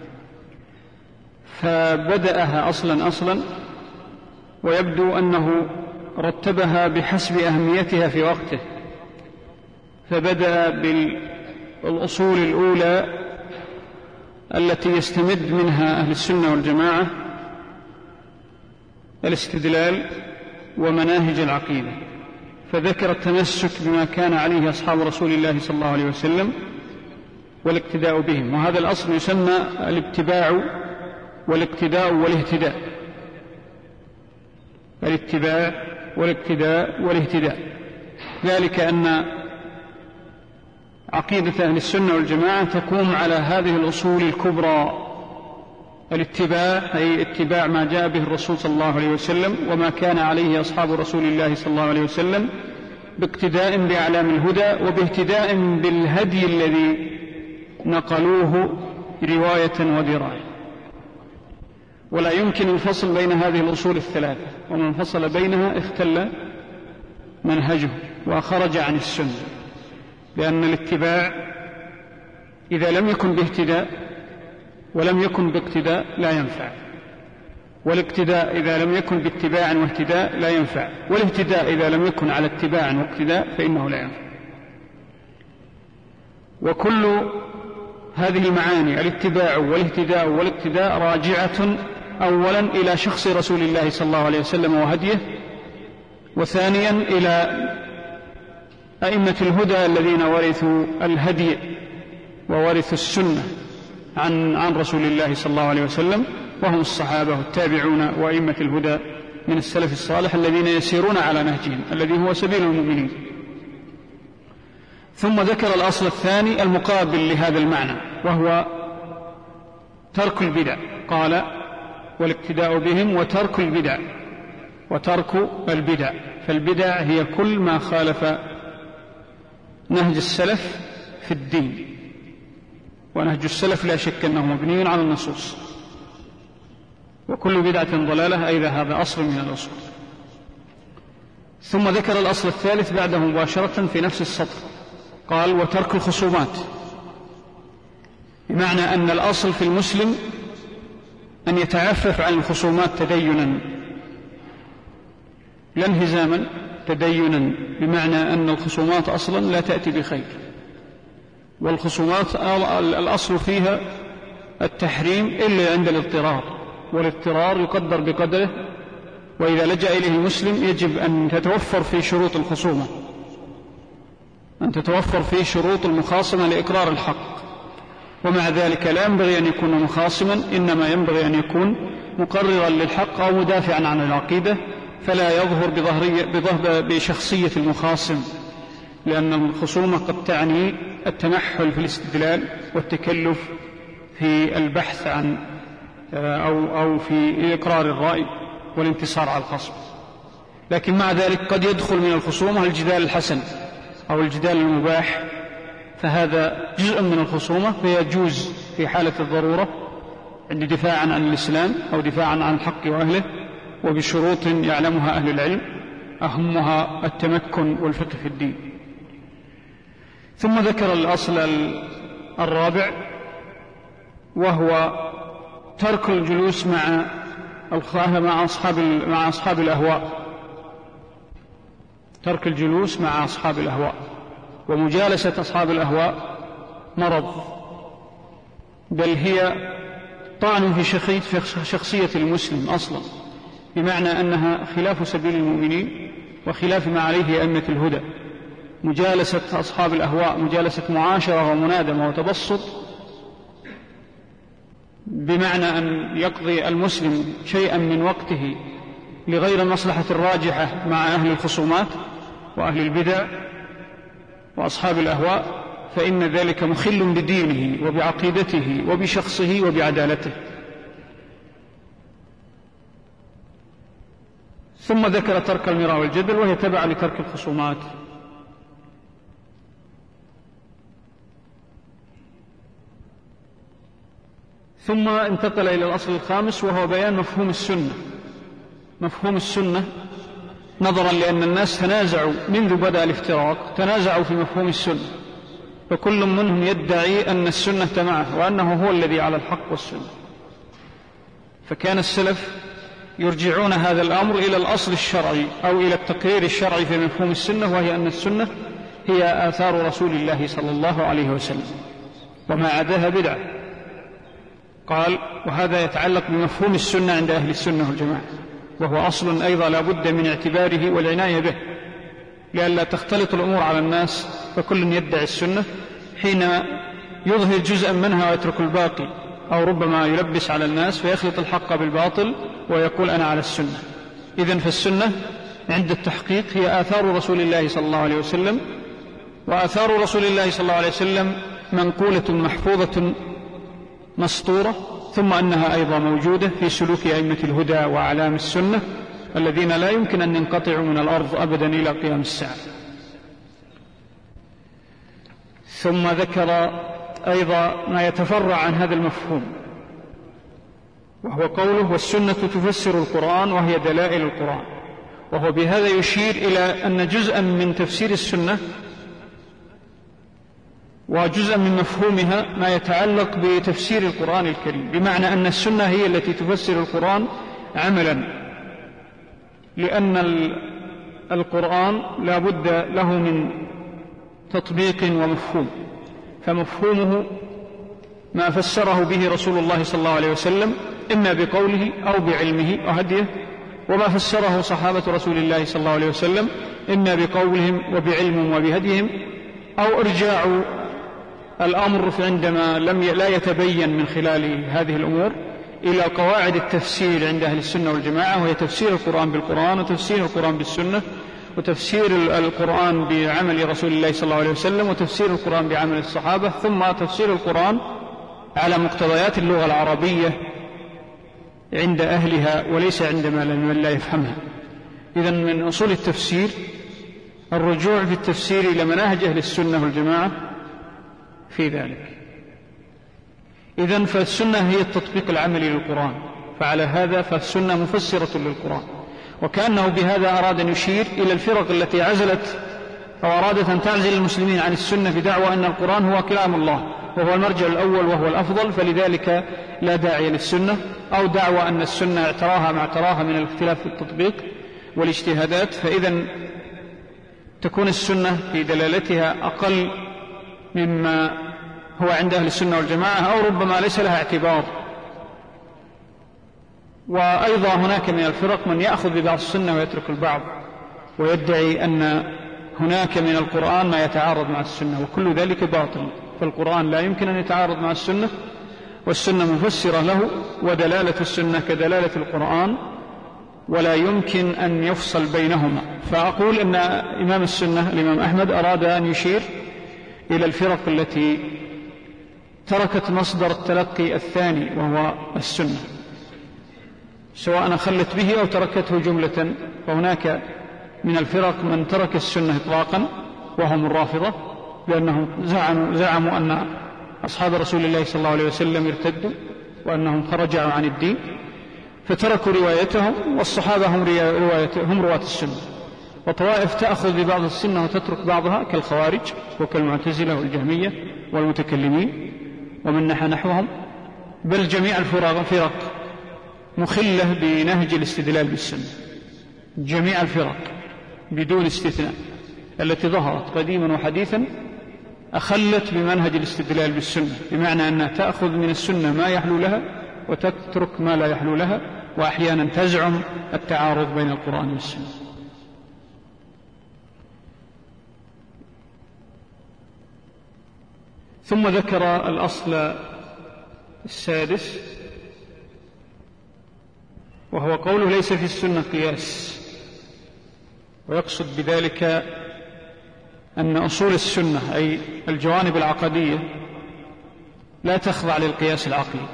فبدأها أصلا أصلا، ويبدو أنه رتبها بحسب أهميتها في وقته، فبدأ بالأصول الأولى التي يستمد منها أهل السنة والجماعة: الاستدلال ومناهج العقيدة. فذكر التمسك بما كان عليه أصحاب رسول الله صلى الله عليه وسلم والاقتداء بهم، وهذا الأصل يسمى الاتباع والاقتداء والاهتداء، الاتباع والاقتداء والاهتداء، ذلك أن عقيدة أهل السنة والجماعة تقوم على هذه الأصول الكبرى: الاتباع أي اتباع ما جاء به الرسول صلى الله عليه وسلم وما كان عليه أصحاب رسول الله صلى الله عليه وسلم، باقتداء بأعلام الهدى وباهتداء بالهدي الذي نقلوه رواية ودراية. ولا يمكن الفصل بين هذه الأصول الثلاثة، ومن فصل بينها اختل منهجه وخرج عن السنة، لأن الاتباع إذا لم يكن باهتداء ولم يكن باقتداء لا ينفع، والاقتداء إذا لم يكن باتباع واهتداء لا ينفع، والاهتداء إذا لم يكن على اتباع واقتداء فإنه لا ينفع. وكل هذه المعاني الاتباع والاهتداء والاقتداء راجعة أولا إلى شخص رسول الله صلى الله عليه وسلم وهديه، وثانيا إلى أئمة الهدى الذين ورثوا الهدي وورثوا السنة عن, عن رسول الله صلى الله عليه وسلم، وهم الصحابة والتابعون وأئمة الهدى من السلف الصالح الذين يسيرون على نهجهم الذي هو سبيل المؤمنين. ثم ذكر الأصل الثاني المقابل لهذا المعنى، وهو ترك البدع. قال: والاقتداء بهم وترك البدع. وترك البدع، فالبدع هي كل ما خالف نهج السلف في الدين، ونهج السلف لا شك أنه مبني على النصوص، وكل بدعة ضلالة، أيضا هذا أصل من الأصول. ثم ذكر الأصل الثالث بعده مباشرة في نفس السطر، قال: وترك الخصومات، بمعنى أن الأصل في المسلم أن يتعفف عن الخصومات تدينا لا انهزاما، تدينا بمعنى أن الخصومات أصلا لا تأتي بخير، والخصومات الأصل فيها التحريم إلا عند الاضطرار، والاضطرار يقدر بقدره، وإذا لجأ إليه المسلم يجب أن تتوفر في شروط الخصومة، أن تتوفر في شروط المخاصمة لإقرار الحق. ومع ذلك لا ينبغي أن يكون مخاصما، إنما ينبغي أن يكون مقررا للحق أو مدافعا عن العقيدة، فلا يظهر بظهر بشخصية المخاصم، لأن الخصومة قد تعني التنحل في الاستدلال والتكلف في البحث عن أو, أو في إقرار الرأي والانتصار على الخصم. لكن مع ذلك قد يدخل من الخصومة الجدال الحسن أو الجدال المباح، فهذا جزء من الخصومة، فيجوز في حالة الضرورة عند دفاعا عن الإسلام أو دفاعا عن الحق وأهله، وبشروط يعلمها أهل العلم، أهمها التمكن والفقه في الدين. ثم ذكر الأصل الرابع وهو ترك الجلوس مع مع أصحاب مع أصحاب الأهواء، ترك الجلوس مع أصحاب الأهواء. ومجالسة أصحاب الأهواء مرض، بل هي طعن في شخصية المسلم أصلا، بمعنى أنها خلاف سبيل المؤمنين وخلاف ما عليه أئمة الهدى. مجالسة أصحاب الأهواء مجالسة معاشرة ومنادمة وتبسط، بمعنى أن يقضي المسلم شيئا من وقته لغير المصلحة الراجحة مع أهل الخصومات وأهل البدع وأصحاب الأهواء، فإن ذلك مخل بدينه وبعقيدته وبشخصه وبعدالته. ثم ذكر ترك المراء والجدل، وهي تبع لترك الخصومات. ثم انتقل إلى الأصل الخامس وهو بيان مفهوم السنة. مفهوم السنة نظرا لأن الناس تنازعوا منذ بدأ الافتراق، تنازعوا في مفهوم السنة، فكل منهم يدعي أن السنة معه وأنه هو الذي على الحق والسنة. فكان السلف يرجعون هذا الأمر إلى الأصل الشرعي أو إلى التقرير الشرعي في مفهوم السنة، وهي أن السنة هي آثار رسول الله صلى الله عليه وسلم، وما عداها بدعة. قال: وهذا يتعلق بمفهوم السنة عند أهل السنة والجماعة، وهو أصل أيضا لا بد من اعتباره والعناية به، لئلا تختلط الأمور على الناس فكل يدعي السنة حين يظهر جزءا منها ويترك الباقي، أو ربما يلبس على الناس فيخلط الحق بالباطل ويقول أنا على السنة. إذن فالسنة عند التحقيق هي آثار رسول الله صلى الله عليه وسلم، وآثار رسول الله صلى الله عليه وسلم منقولة محفوظة مسطورة، ثم أنها أيضا موجودة في سلوك أئمة الهدى وأعلام السنة الذين لا يمكن أن ينقطعوا من الأرض أبدا إلى قيام الساعة. ثم ذكر أيضا ما يتفرع عن هذا المفهوم، وهو قوله: والسنة تفسر القرآن وهي دلائل القرآن. وهو بهذا يشير إلى أن جزءا من تفسير السنة وجزءا من مفهومها ما يتعلق بتفسير القرآن الكريم، بمعنى أن السنة هي التي تفسر القرآن عملا، لأن القرآن لا بد له من تطبيق ومفهوم، فمفهومه ما فسره به رسول الله صلى الله عليه وسلم إما بقوله أو بعلمه وهديه، وما فسره صحابة رسول الله صلى الله عليه وسلم إما بقولهم وبعلمهم وبهديهم، أو إرجاع الأمر عندما لم لا يتبين من خلال هذه الأمور إلى قواعد التفسير عند أهل السنة والجماعة، وهي تفسير القرآن بالقرآن، وتفسير القرآن بالسنة، وتفسير القرآن بعمل رسول الله صلى الله عليه وسلم، وتفسير القرآن بعمل الصحابة، ثم تفسير القرآن على مقتضيات اللغة العربية عند أهلها وليس عند من لا يفهمها. إذن من أصول التفسير الرجوع في التفسير إلى مناهج أهل السنة والجماعة في ذلك. إذن فالسنة هي التطبيق العملي للقرآن، فعلى هذا فالسنة مفسرة للقرآن. وكأنه بهذا أراد أن يشير إلى الفرق التي عزلت أو أرادت أن تعزل المسلمين عن السنة بدعوى أن القرآن هو كلام الله وهو المرجع الأول وهو الأفضل، فلذلك لا داعي للسنة، أو دعوى أن السنة اعتراها ما اعتراها من الاختلاف في التطبيق والاجتهادات، فإذن تكون السنة في دلالتها أقل مما هو عند أهل السنة والجماعة، أو ربما ليس لها اعتبار. وأيضا هناك من الفرق من يأخذ ببعض السنة ويترك البعض، ويدعي أن هناك من القرآن ما يتعارض مع السنة، وكل ذلك باطل. فالقرآن لا يمكن أن يتعارض مع السنة، والسنة مفسرة له، ودلالة السنة كدلالة القرآن، ولا يمكن أن يفصل بينهما. فأقول أن إمام السنة الإمام أحمد أراد أن يشير إلى الفرق التي تركت مصدر التلقي الثاني وهو السنة، سواء خلت به أو تركته جملة. فهناك من الفرق من ترك السنة إطلاقا وهم الرافضة، لأنهم زعموا, زعموا أن أصحاب رسول الله صلى الله عليه وسلم ارتدوا وأنهم خرجوا عن الدين، فتركوا روايتهم، والصحابة هم, هم رواة السنة. وطوائف تأخذ ببعض السنة وتترك بعضها كالخوارج وكالمعتزلة والجهمية والمتكلمين ومن نحى نحوهم، بل جميع الفرق مخلة بنهج الاستدلال بالسنة، جميع الفرق بدون استثناء التي ظهرت قديما وحديثا أخلت بمنهج الاستدلال بالسنة، بمعنى أنها تأخذ من السنة ما يحلو لها وتترك ما لا يحلو لها، وأحيانا تزعم التعارض بين القرآن والسنة. ثم ذكر الأصل السادس وهو قوله ليس في السنة قياس، ويقصد بذلك أن أصول السنة أي الجوانب العقدية لا تخضع للقياس العقلي،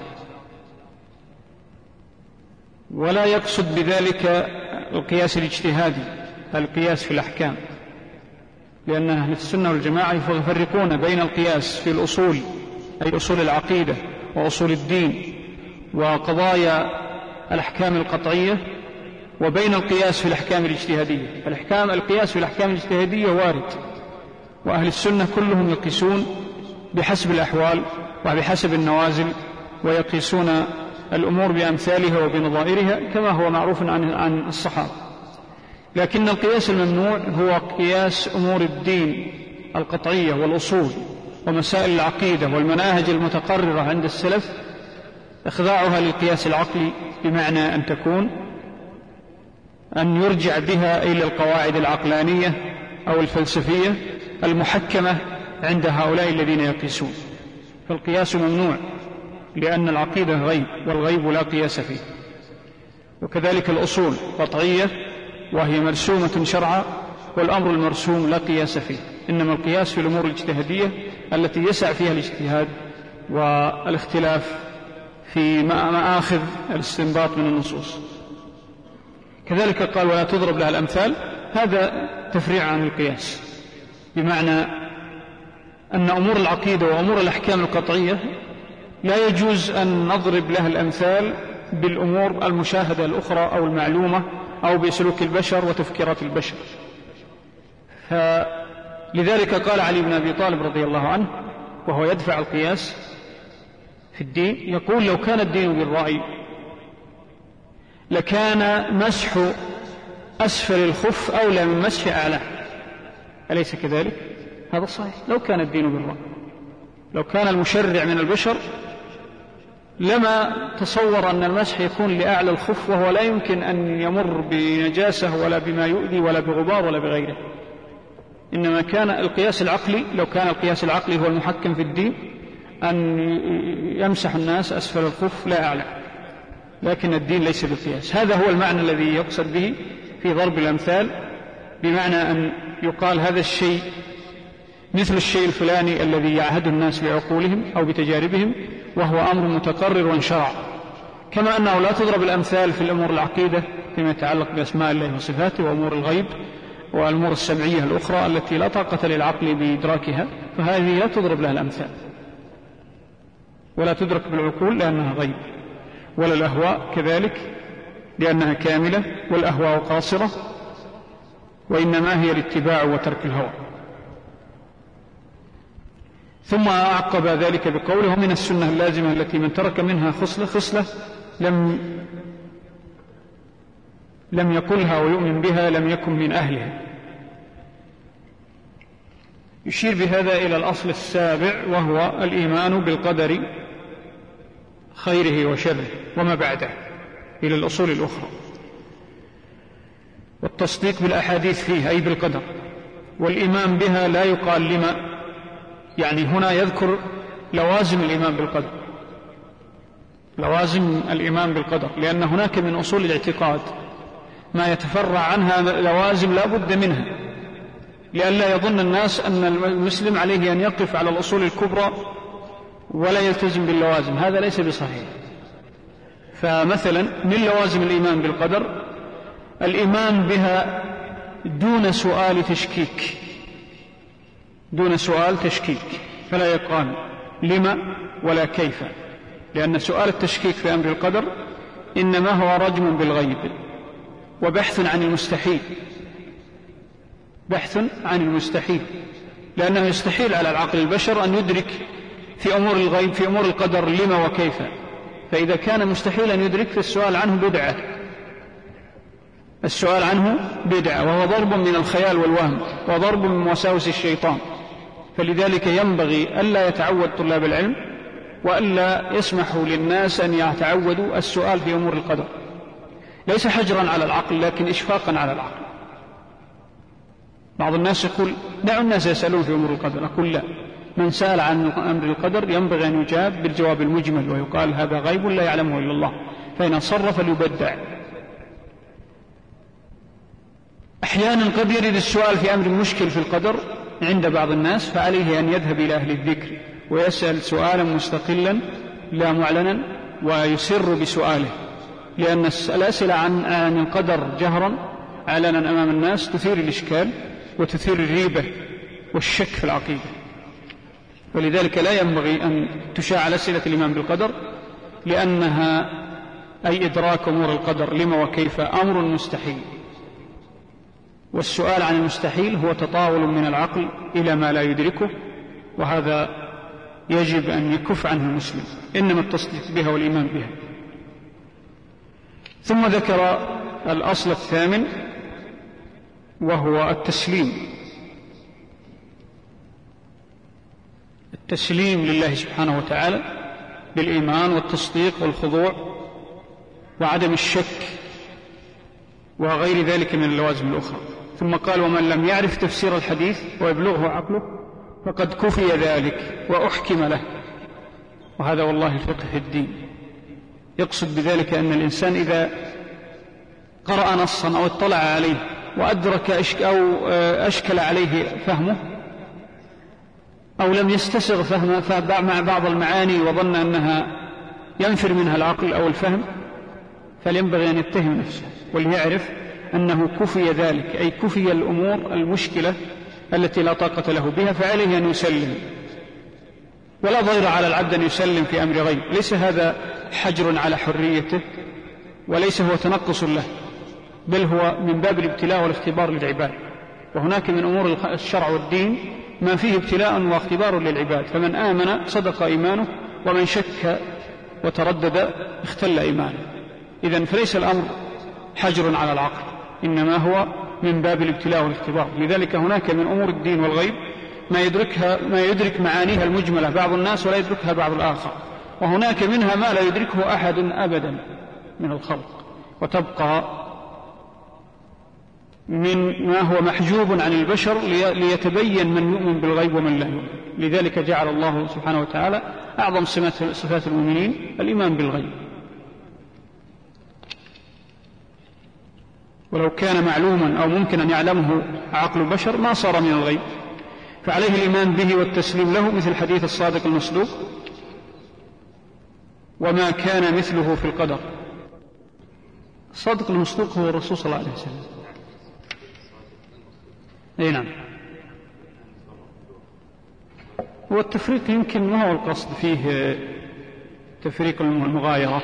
ولا يقصد بذلك القياس الاجتهادي القياس في الأحكام، لأن أهل السنة والجماعة يفرقون بين القياس في الأصول أي أصول العقيدة وأصول الدين وقضايا الأحكام القطعية، وبين القياس في الأحكام الاجتهادية. الأحكام القياس في الأحكام الاجتهادية وارد، وأهل السنة كلهم يقيسون بحسب الأحوال وبحسب النوازل، ويقيسون الأمور بأمثالها وبنظائرها كما هو معروف عن عن الصحابة. لكن القياس الممنوع هو قياس أمور الدين القطعية والأصول ومسائل العقيدة والمناهج المتقررة عند السلف، إخضاعها للقياس العقلي، بمعنى أن تكون أن يرجع بها إلى القواعد العقلانية أو الفلسفية المحكمة عند هؤلاء الذين يقيسون. فالقياس ممنوع لأن العقيدة غيب، والغيب لا قياس فيه. وكذلك الأصول قطعية وهي مرسومة شرعا، والأمر المرسوم لا قياس فيه، إنما القياس في الأمور الاجتهادية التي يسع فيها الاجتهاد والاختلاف في مآخذ الاستنباط من النصوص. كذلك قال ولا تضرب لها الأمثال، هذا تفريع عن القياس، بمعنى أن أمور العقيدة وأمور الأحكام القطعية لا يجوز أن نضرب لها الأمثال بالأمور المشاهدة الأخرى أو المعلومة أو بسلوك البشر وتفكيرات البشر. فلذلك قال علي بن أبي طالب رضي الله عنه وهو يدفع القياس في الدين، يقول لو كان الدين بالرأي لكان مسح أسفل الخف أولى من مسح أعلاه، أليس كذلك؟ هذا صحيح. لو كان الدين بالرأي، لو كان المشرع من البشر لما تصور أن المسح يكون لأعلى الخف، وهو لا يمكن أن يمر بنجاسة ولا بما يؤذي ولا بغبار ولا بغيره. إنما كان القياس العقلي، لو كان القياس العقلي هو المحكم في الدين، أن يمسح الناس أسفل الخف لا أعلى، لكن الدين ليس بالقياس. هذا هو المعنى الذي يقصد به في ضرب الأمثال، بمعنى أن يقال هذا الشيء مثل الشيء الفلاني الذي يعهد الناس بعقولهم أو بتجاربهم، وهو أمر متقرر وانشرع. كما أنه لا تضرب الأمثال في الأمور العقيدة فيما يتعلق بأسماء الله وصفاته وأمور الغيب والأمور السمعية الأخرى التي لا طاقة للعقل بإدراكها، فهذه لا تضرب لها الأمثال ولا تدرك بالعقول لأنها غيب. ولا الأهواء كذلك لأنها كاملة، والأهواء قاصرة، وإنما هي الاتباع وترك الهوى. ثم أعقب ذلك بقوله من السنة اللازمة التي من ترك منها خصلة خصلة لم لم يقلها ويؤمن بها لم يكن من أهلها. يشير بهذا إلى الأصل السابع، وهو الإيمان بالقدر خيره وشره وما بعده، إلى الأصول الأخرى، والتصديق بالأحاديث فيه أي بالقدر، والإيمان بها لا يقال لما، يعني هنا يذكر لوازم الإيمان بالقدر، لوازم الإيمان بالقدر، لأن هناك من أصول الاعتقاد ما يتفرع عنها لوازم لا بد منها، لئلا يظن الناس أن المسلم عليه أن يقف على الأصول الكبرى ولا يلتزم باللوازم، هذا ليس بصحيح. فمثلا من لوازم الإيمان بالقدر الإيمان بها دون سؤال تشكيك، دون سؤال تشكيك، فلا يقال لما ولا كيف، لأن سؤال التشكيك في أمر القدر إنما هو رجم بالغيب وبحث عن المستحيل، بحث عن المستحيل، لأنه يستحيل على العقل البشر أن يدرك في أمور الغيب في أمور القدر لما وكيف، فإذا كان مستحيلا يدرك فالسؤال عنه بدعة، السؤال عنه بدعة، وهو ضرب من الخيال والوهم وضرب من وساوس الشيطان. فلذلك ينبغي ألا يتعود طلاب العلم وألا يسمحوا للناس أن يتعودوا السؤال في أمور القدر، ليس حجرا على العقل لكن إشفاقا على العقل. بعض الناس يقول دعوا الناس يسألون في أمور القدر، أقول لا، من سأل عن أمر القدر ينبغي أن يجاب بالجواب المجمل، ويقال هذا غيب لا يعلمه إلا الله، فإن صرف ليبدع. أحيانا قد يرد السؤال في أمر مشكل في القدر عند بعض الناس، فعليه أن يذهب إلى أهل الذكر ويسأل سؤالا مستقلا لا معلنا ويسر بسؤاله، لأن الأسئلة عن عن القدر جهرا علنا أمام الناس تثير الإشكال وتثير الريبة والشك في العقيدة، ولذلك لا ينبغي أن تشاع أسئلة الإيمان بالقدر، لأنها أي إدراك أمور القدر لما وكيف أمر مستحيل، والسؤال عن المستحيل هو تطاول من العقل إلى ما لا يدركه، وهذا يجب أن يكف عنه المسلم، إنما التصديق بها والإيمان بها. ثم ذكر الأصل الثامن وهو التسليم، التسليم لله سبحانه وتعالى بالإيمان والتصديق والخضوع وعدم الشك وغير ذلك من اللوازم الأخرى. ثم قال ومن لم يعرف تفسير الحديث ويبلغه عقله فقد كفي ذلك وأحكم له، وهذا والله الفقه في الدين. يقصد بذلك أن الإنسان إذا قرأ نصا أو اطلع عليه وأدرك أو أشكل عليه فهمه أو لم يستسغ فهمه مع بعض المعاني وظن أنها ينفر منها العقل أو الفهم، فلينبغي أن يتهم نفسه وليعرف أنه كفي ذلك، أي كفي الأمور المشكلة التي لا طاقة له بها، فعليه أن يسلم، ولا ضير على العبد أن يسلم في أمر غيب. ليس هذا حجر على حريته وليس هو تنقص له، بل هو من باب الابتلاء والاختبار للعباد، وهناك من أمور الشرع والدين ما فيه ابتلاء واختبار للعباد، فمن آمن صدق إيمانه ومن شك وتردد اختل إيمانه. إذن فليس الأمر حجر على العقل، إنما هو من باب الابتلاء والاختبار. لذلك هناك من أمور الدين والغيب ما يدركها ما يدرك معانيها المجملة بعض الناس ولا يدركها بعض الآخر، وهناك منها ما لا يدركه أحد أبدا من الخلق، وتبقى من ما هو محجوب عن البشر ليتبين من يؤمن بالغيب ومن لا يؤمن. لذلك جعل الله سبحانه وتعالى أعظم صفات المؤمنين الإيمان بالغيب، ولو كان معلوما أو ممكن أن يعلمه عقل البشر ما صار من الغيب، فعليه الإيمان به والتسليم له، مثل حديث الصادق المصدوق وما كان مثله في القدر. الصادق المصدوق هو الرسول صلى الله عليه وسلم. أي نعم، هو التفريق يمكن ما هو القصد فيه تفريق المغايرة،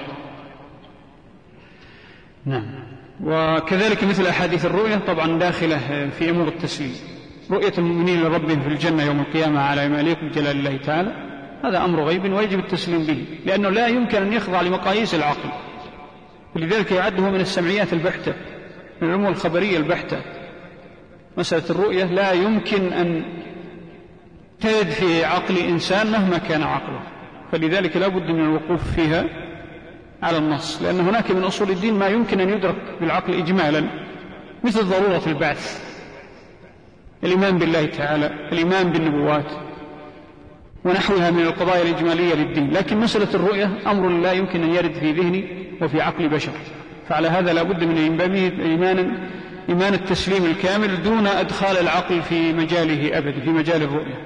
نعم. وكذلك مثل أحاديث الرؤية طبعا داخلة في أمور التسليم، رؤية المؤمنين لربهم في الجنة يوم القيامة على ما يليق بجلال الله تعالى، هذا أمر غيب ويجب التسليم به، لأنه لا يمكن أن يخضع لمقاييس العقل، ولذلك يعده من السمعيات البحتة، من الأمور الخبرية البحتة. مسألة الرؤية لا يمكن أن ترد في عقل إنسان مهما كان عقله، فلذلك لا بد من الوقوف فيها على النص، لأن هناك من أصول الدين ما يمكن أن يدرك بالعقل إجمالا، مثل ضرورة البعث، الإيمان بالله تعالى، الإيمان بالنبوات ونحوها من القضايا الإجمالية للدين. لكن مسألة الرؤية أمر لا يمكن أن يرد في ذهني وفي عقل بشر، فعلى هذا لا بد من إيمان إيمان التسليم الكامل دون أدخال العقل في مجاله أبدا، في مجال الرؤية.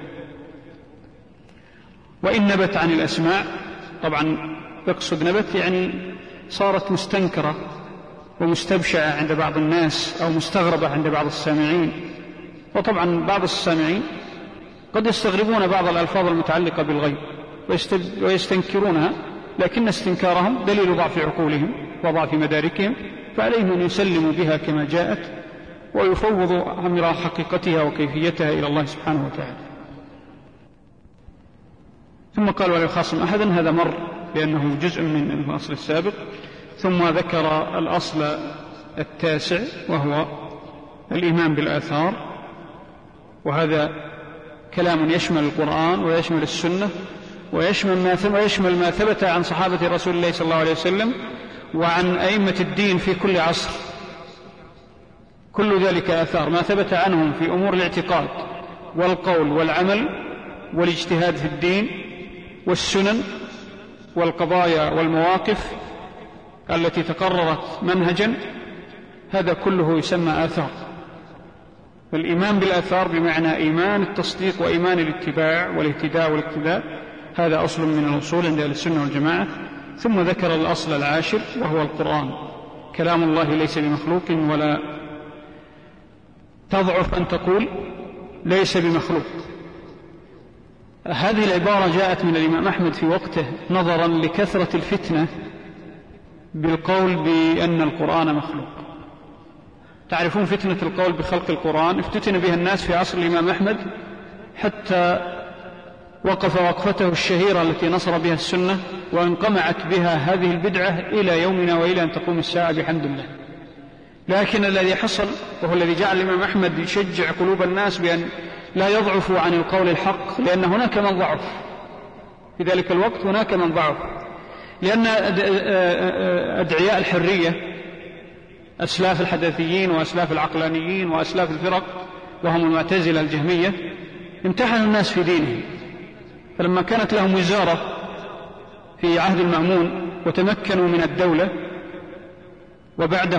وإن نبت عن الأسماع، طبعا يقصد نبت يعني صارت مستنكرة ومستبشعة عند بعض الناس أو مستغربة عند بعض السامعين، وطبعا بعض السامعين قد يستغربون بعض الألفاظ المتعلقة بالغيب ويستنكرونها، لكن استنكارهم دليل ضعف عقولهم وضعف مداركهم، فعليهم أن يسلموا بها كما جاءت ويفوض أمر حقيقتها وكيفيتها إلى الله سبحانه وتعالى. ثم قال ولا يخاصم أحدا، هذا مر لأنه جزء من الأصل السابق. ثم ذكر الأصل التاسع وهو الإيمان بالآثار، وهذا كلام يشمل القرآن ويشمل السنة ويشمل ما ويشمل ما ثبت عن صحابة رسول الله صلى الله عليه وسلم وعن أئمة الدين في كل عصر. كل ذلك آثار، ما ثبت عنهم في أمور الاعتقاد والقول والعمل والاجتهاد في الدين والسنن والقضايا والمواقف التي تقررت منهجا، هذا كله يسمى آثار. فالإيمان بالآثار بمعنى إيمان التصديق وإيمان الاتباع والاهتداء والاقتداء، هذا أصل من الأصول عند أهل السنة والجماعة. ثم ذكر الأصل العاشر وهو القرآن، كلام الله ليس بمخلوق، ولا تضعف أن تقول ليس بمخلوق. هذه العبارة جاءت من الإمام أحمد في وقته نظرا لكثرة الفتنة بالقول بأن القرآن مخلوق. تعرفون فتنة القول بخلق القرآن افتتن بها الناس في عصر الإمام أحمد، حتى وقف وقفته الشهيرة التي نصر بها السنة وانقمعت بها هذه البدعة إلى يومنا وإلى أن تقوم الساعة بحمد الله. لكن الذي حصل وهو الذي جعل الإمام أحمد يشجع قلوب الناس بأن لا يضعفوا عن القول الحق، لأن هناك من ضعف في ذلك الوقت، هناك من ضعف، لأن أدعياء الحرية أسلاف الحداثيين وأسلاف العقلانيين وأسلاف الفرق وهم المعتزلة الجهمية امتحنوا الناس في دينهم. فلما كانت لهم وزارة في عهد المأمون وتمكنوا من الدولة وبعده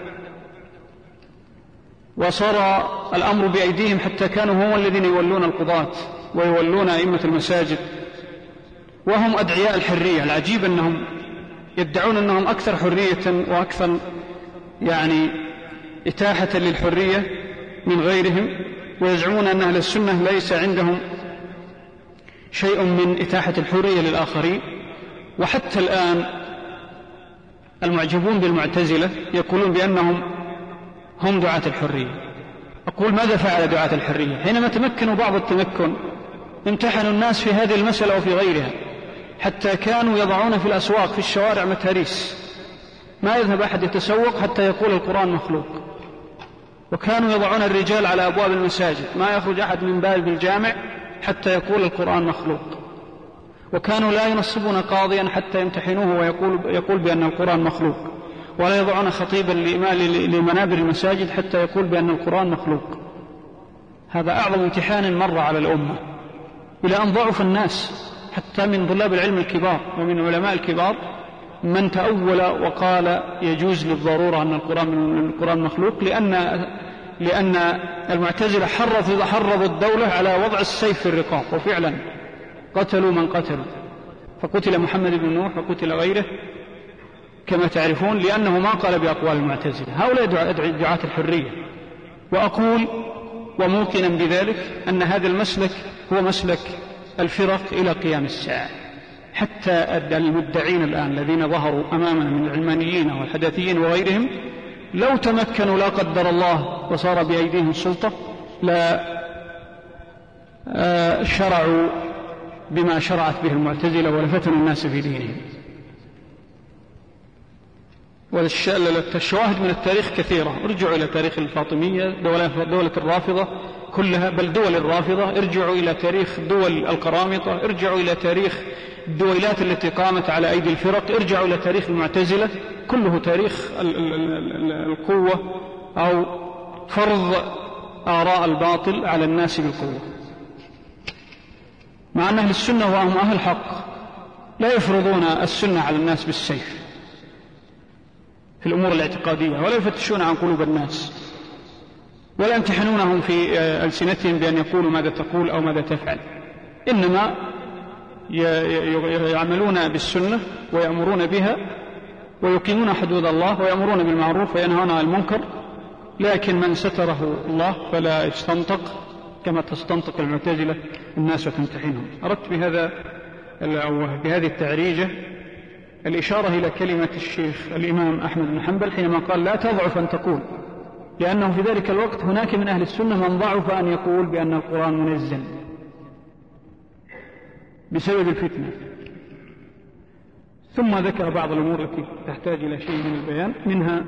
وصار الأمر بأيديهم، حتى كانوا هم الذين يولون القضاة ويولون أئمة المساجد، وهم أدعياء الحرية. العجيب أنهم يدعون أنهم أكثر حرية وأكثر يعني إتاحة للحرية من غيرهم، ويزعمون أن أهل السنة ليس عندهم شيء من إتاحة الحرية للآخرين. وحتى الآن المعجبون بالمعتزلة يقولون بأنهم هم دعاة الحرية. أقول ماذا فعل دعاة الحرية؟ حينما تمكنوا بعض التمكن امتحنوا الناس في هذه المسألة وفي غيرها، حتى كانوا يضعون في الأسواق في الشوارع متاريس، ما يذهب أحد يتسوق حتى يقول القرآن مخلوق. وكانوا يضعون الرجال على أبواب المساجد، ما يخرج أحد من باب الجامع حتى يقول القرآن مخلوق. وكانوا لا ينصبون قاضيا حتى يمتحنوه ويقول يقول بأن القرآن مخلوق، ولا يضعون خطيبا لمنابر المساجد حتى يقول بأن القرآن مخلوق. هذا أعظم امتحان مر على الأمة، إلى أن ضعف الناس حتى من طلاب العلم الكبار ومن علماء الكبار من تأول وقال يجوز للضرورة أن القرآن القرآن مخلوق، لأن لأن المعتزلة حرضوا حرضوا الدولة على وضع السيف في الرقاب، وفعلا قتلوا من قتلوا، فقتل محمد بن نوح وقتل غيره كما تعرفون، لأنه ما قال بأقوال المعتزلة. هؤلاء دعاة الحرية. وأقول وموقنا بذلك أن هذا المسلك هو مسلك الفرق إلى قيام الساعة. حتى المدعين الآن الذين ظهروا أمامنا من العلمانيين والحداثيين وغيرهم، لو تمكنوا لا قدر الله وصار بأيديهم السلطة لا شرعوا بما شرعت به المعتزلة ولفتنوا الناس في دينهم. والشواهد من التاريخ كثيرة. ارجعوا إلى تاريخ الفاطمية، دولة الرافضة كلها، بل دول الرافضة. ارجعوا إلى تاريخ دول القرامطة، ارجعوا إلى تاريخ الدويلات التي قامت على أيدي الفرق، ارجعوا إلى تاريخ المعتزلة، كله تاريخ القوة أو فرض آراء الباطل على الناس بالقوة. مع أن أهل السنة وهم أهل الحق لا يفرضون السنة على الناس بالسيف في الأمور الاعتقادية، ولا يفتشون عن قلوب الناس، ولا يمتحنونهم في ألسنتهم بأن يقولوا ماذا تقول أو ماذا تفعل، إنما يعملون بالسنة ويأمرون بها ويقيمون حدود الله ويأمرون بالمعروف وينهون عن المنكر. لكن من ستره الله فلا يستنطق كما تستنطق المعتزلة الناس وتمتحنهم. أردت بهذا أو بهذه التعريجة الإشارة إلى كلمة الشيخ الإمام أحمد بن حنبل حينما قال لا تضعف أن تقول لأنه في ذلك الوقت هناك من أهل السنة من ضعف أن يقول بأن القرآن منزل بسبب الفتنة. ثم ذكر بعض الأمور التي تحتاج إلى شيء من البيان، منها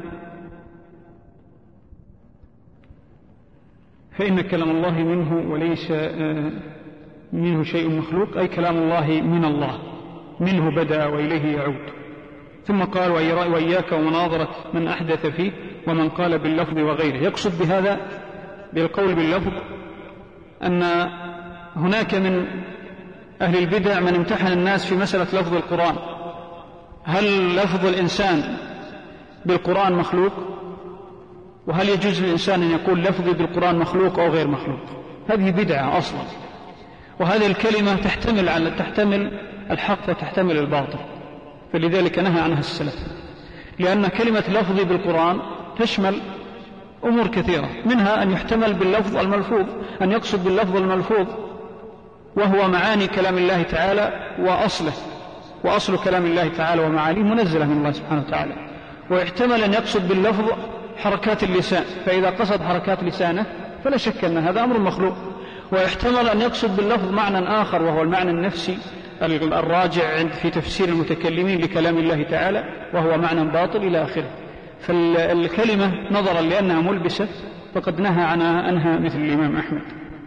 فإن كلام الله منه وليس منه شيء مخلوق، أي كلام الله من الله، منه بدأ وإليه يعود. ثم قال وإياك ومناظرة من أحدث فيه ومن قال باللفظ وغيره. يقصد بهذا بالقول باللفظ أن هناك من أهل البدع من امتحن الناس في مسألة لفظ القرآن، هل لفظ الإنسان بالقرآن مخلوق؟ وهل يجوز للإنسان أن يقول لفظي بالقرآن مخلوق أو غير مخلوق؟ هذه بدعة أصلا، وهذه الكلمة تحتمل على تحتمل الحق وتحتمل الباطل، فلذلك نهى عنها السلف، لأن كلمة لفظي بالقرآن تشمل أمور كثيرة، منها أن يحتمل باللفظ الملفوظ، أن يقصد باللفظ الملفوظ وهو معاني كلام الله تعالى وأصله، وأصل كلام الله تعالى ومعانيه منزلة من الله سبحانه وتعالى. ويحتمل أن يقصد باللفظ حركات اللسان، فإذا قصد حركات لسانه فلا شك أن هذا أمر مخلوق. ويحتمل أن يقصد باللفظ معنى آخر وهو المعنى النفسي الراجع في تفسير المتكلمين لكلام الله تعالى، وهو معنى باطل إلى آخره. فالكلمة نظرا لأنها ملبسة فقد نهى عنها أنها مثل الإمام أحمد.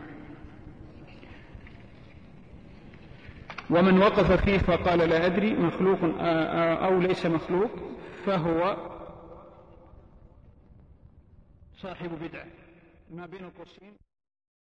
ومن وقف فيه فقال لا أدري مخلوق أو ليس مخلوق فهو صاحب بدعة. ما بين القوسين